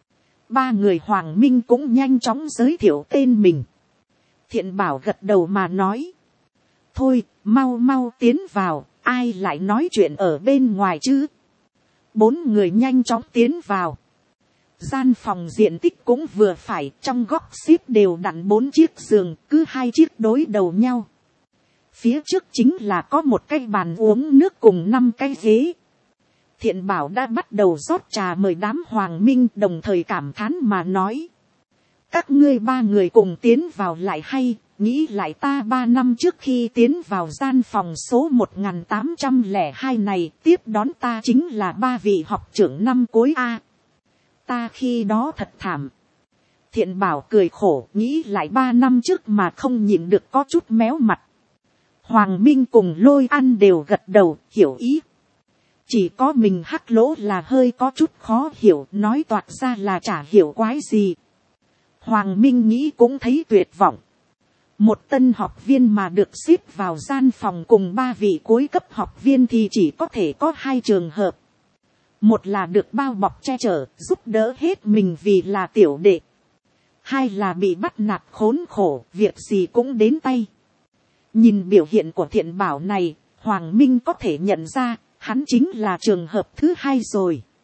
A: 3 người Hoàng Minh cũng nhanh chóng giới thiệu tên mình. Thiện Bảo gật đầu mà nói. Thôi, mau mau tiến vào, ai lại nói chuyện ở bên ngoài chứ? 4 người nhanh chóng tiến vào. Gian phòng diện tích cũng vừa phải, trong góc xếp đều đặt 4 chiếc giường, cứ 2 chiếc đối đầu nhau. Phía trước chính là có một cái bàn uống nước cùng 5 cái ghế. Thiện Bảo đã bắt đầu rót trà mời đám hoàng minh, đồng thời cảm thán mà nói. Các ngươi 3 người cùng tiến vào lại hay, nghĩ lại ta 3 năm trước khi tiến vào gian phòng số 1802 này, tiếp đón ta chính là 3 vị học trưởng năm cuối A. Ta khi đó thật thảm. Thiện Bảo cười khổ, nghĩ lại 3 năm trước mà không nhịn được có chút méo mặt. Hoàng Minh cùng Lôi Ăn đều gật đầu, hiểu ý. Chỉ có mình Hắc Lỗ là hơi có chút khó hiểu, nói toạc ra là chả hiểu quái gì. Hoàng Minh nghĩ cũng thấy tuyệt vọng. Một tân học viên mà được xếp vào gian phòng cùng 3 vị cuối cấp học viên thì chỉ có thể có 2 trường hợp. Một là được bao bọc che chở, giúp đỡ hết mình vì là tiểu đệ. 2 là bị bắt nạt khốn khổ, việc gì cũng đến tay. Nhìn biểu hiện của Thiện Bảo này, Hoàng Minh có thể nhận ra, hắn chính là trường hợp thứ 2 rồi.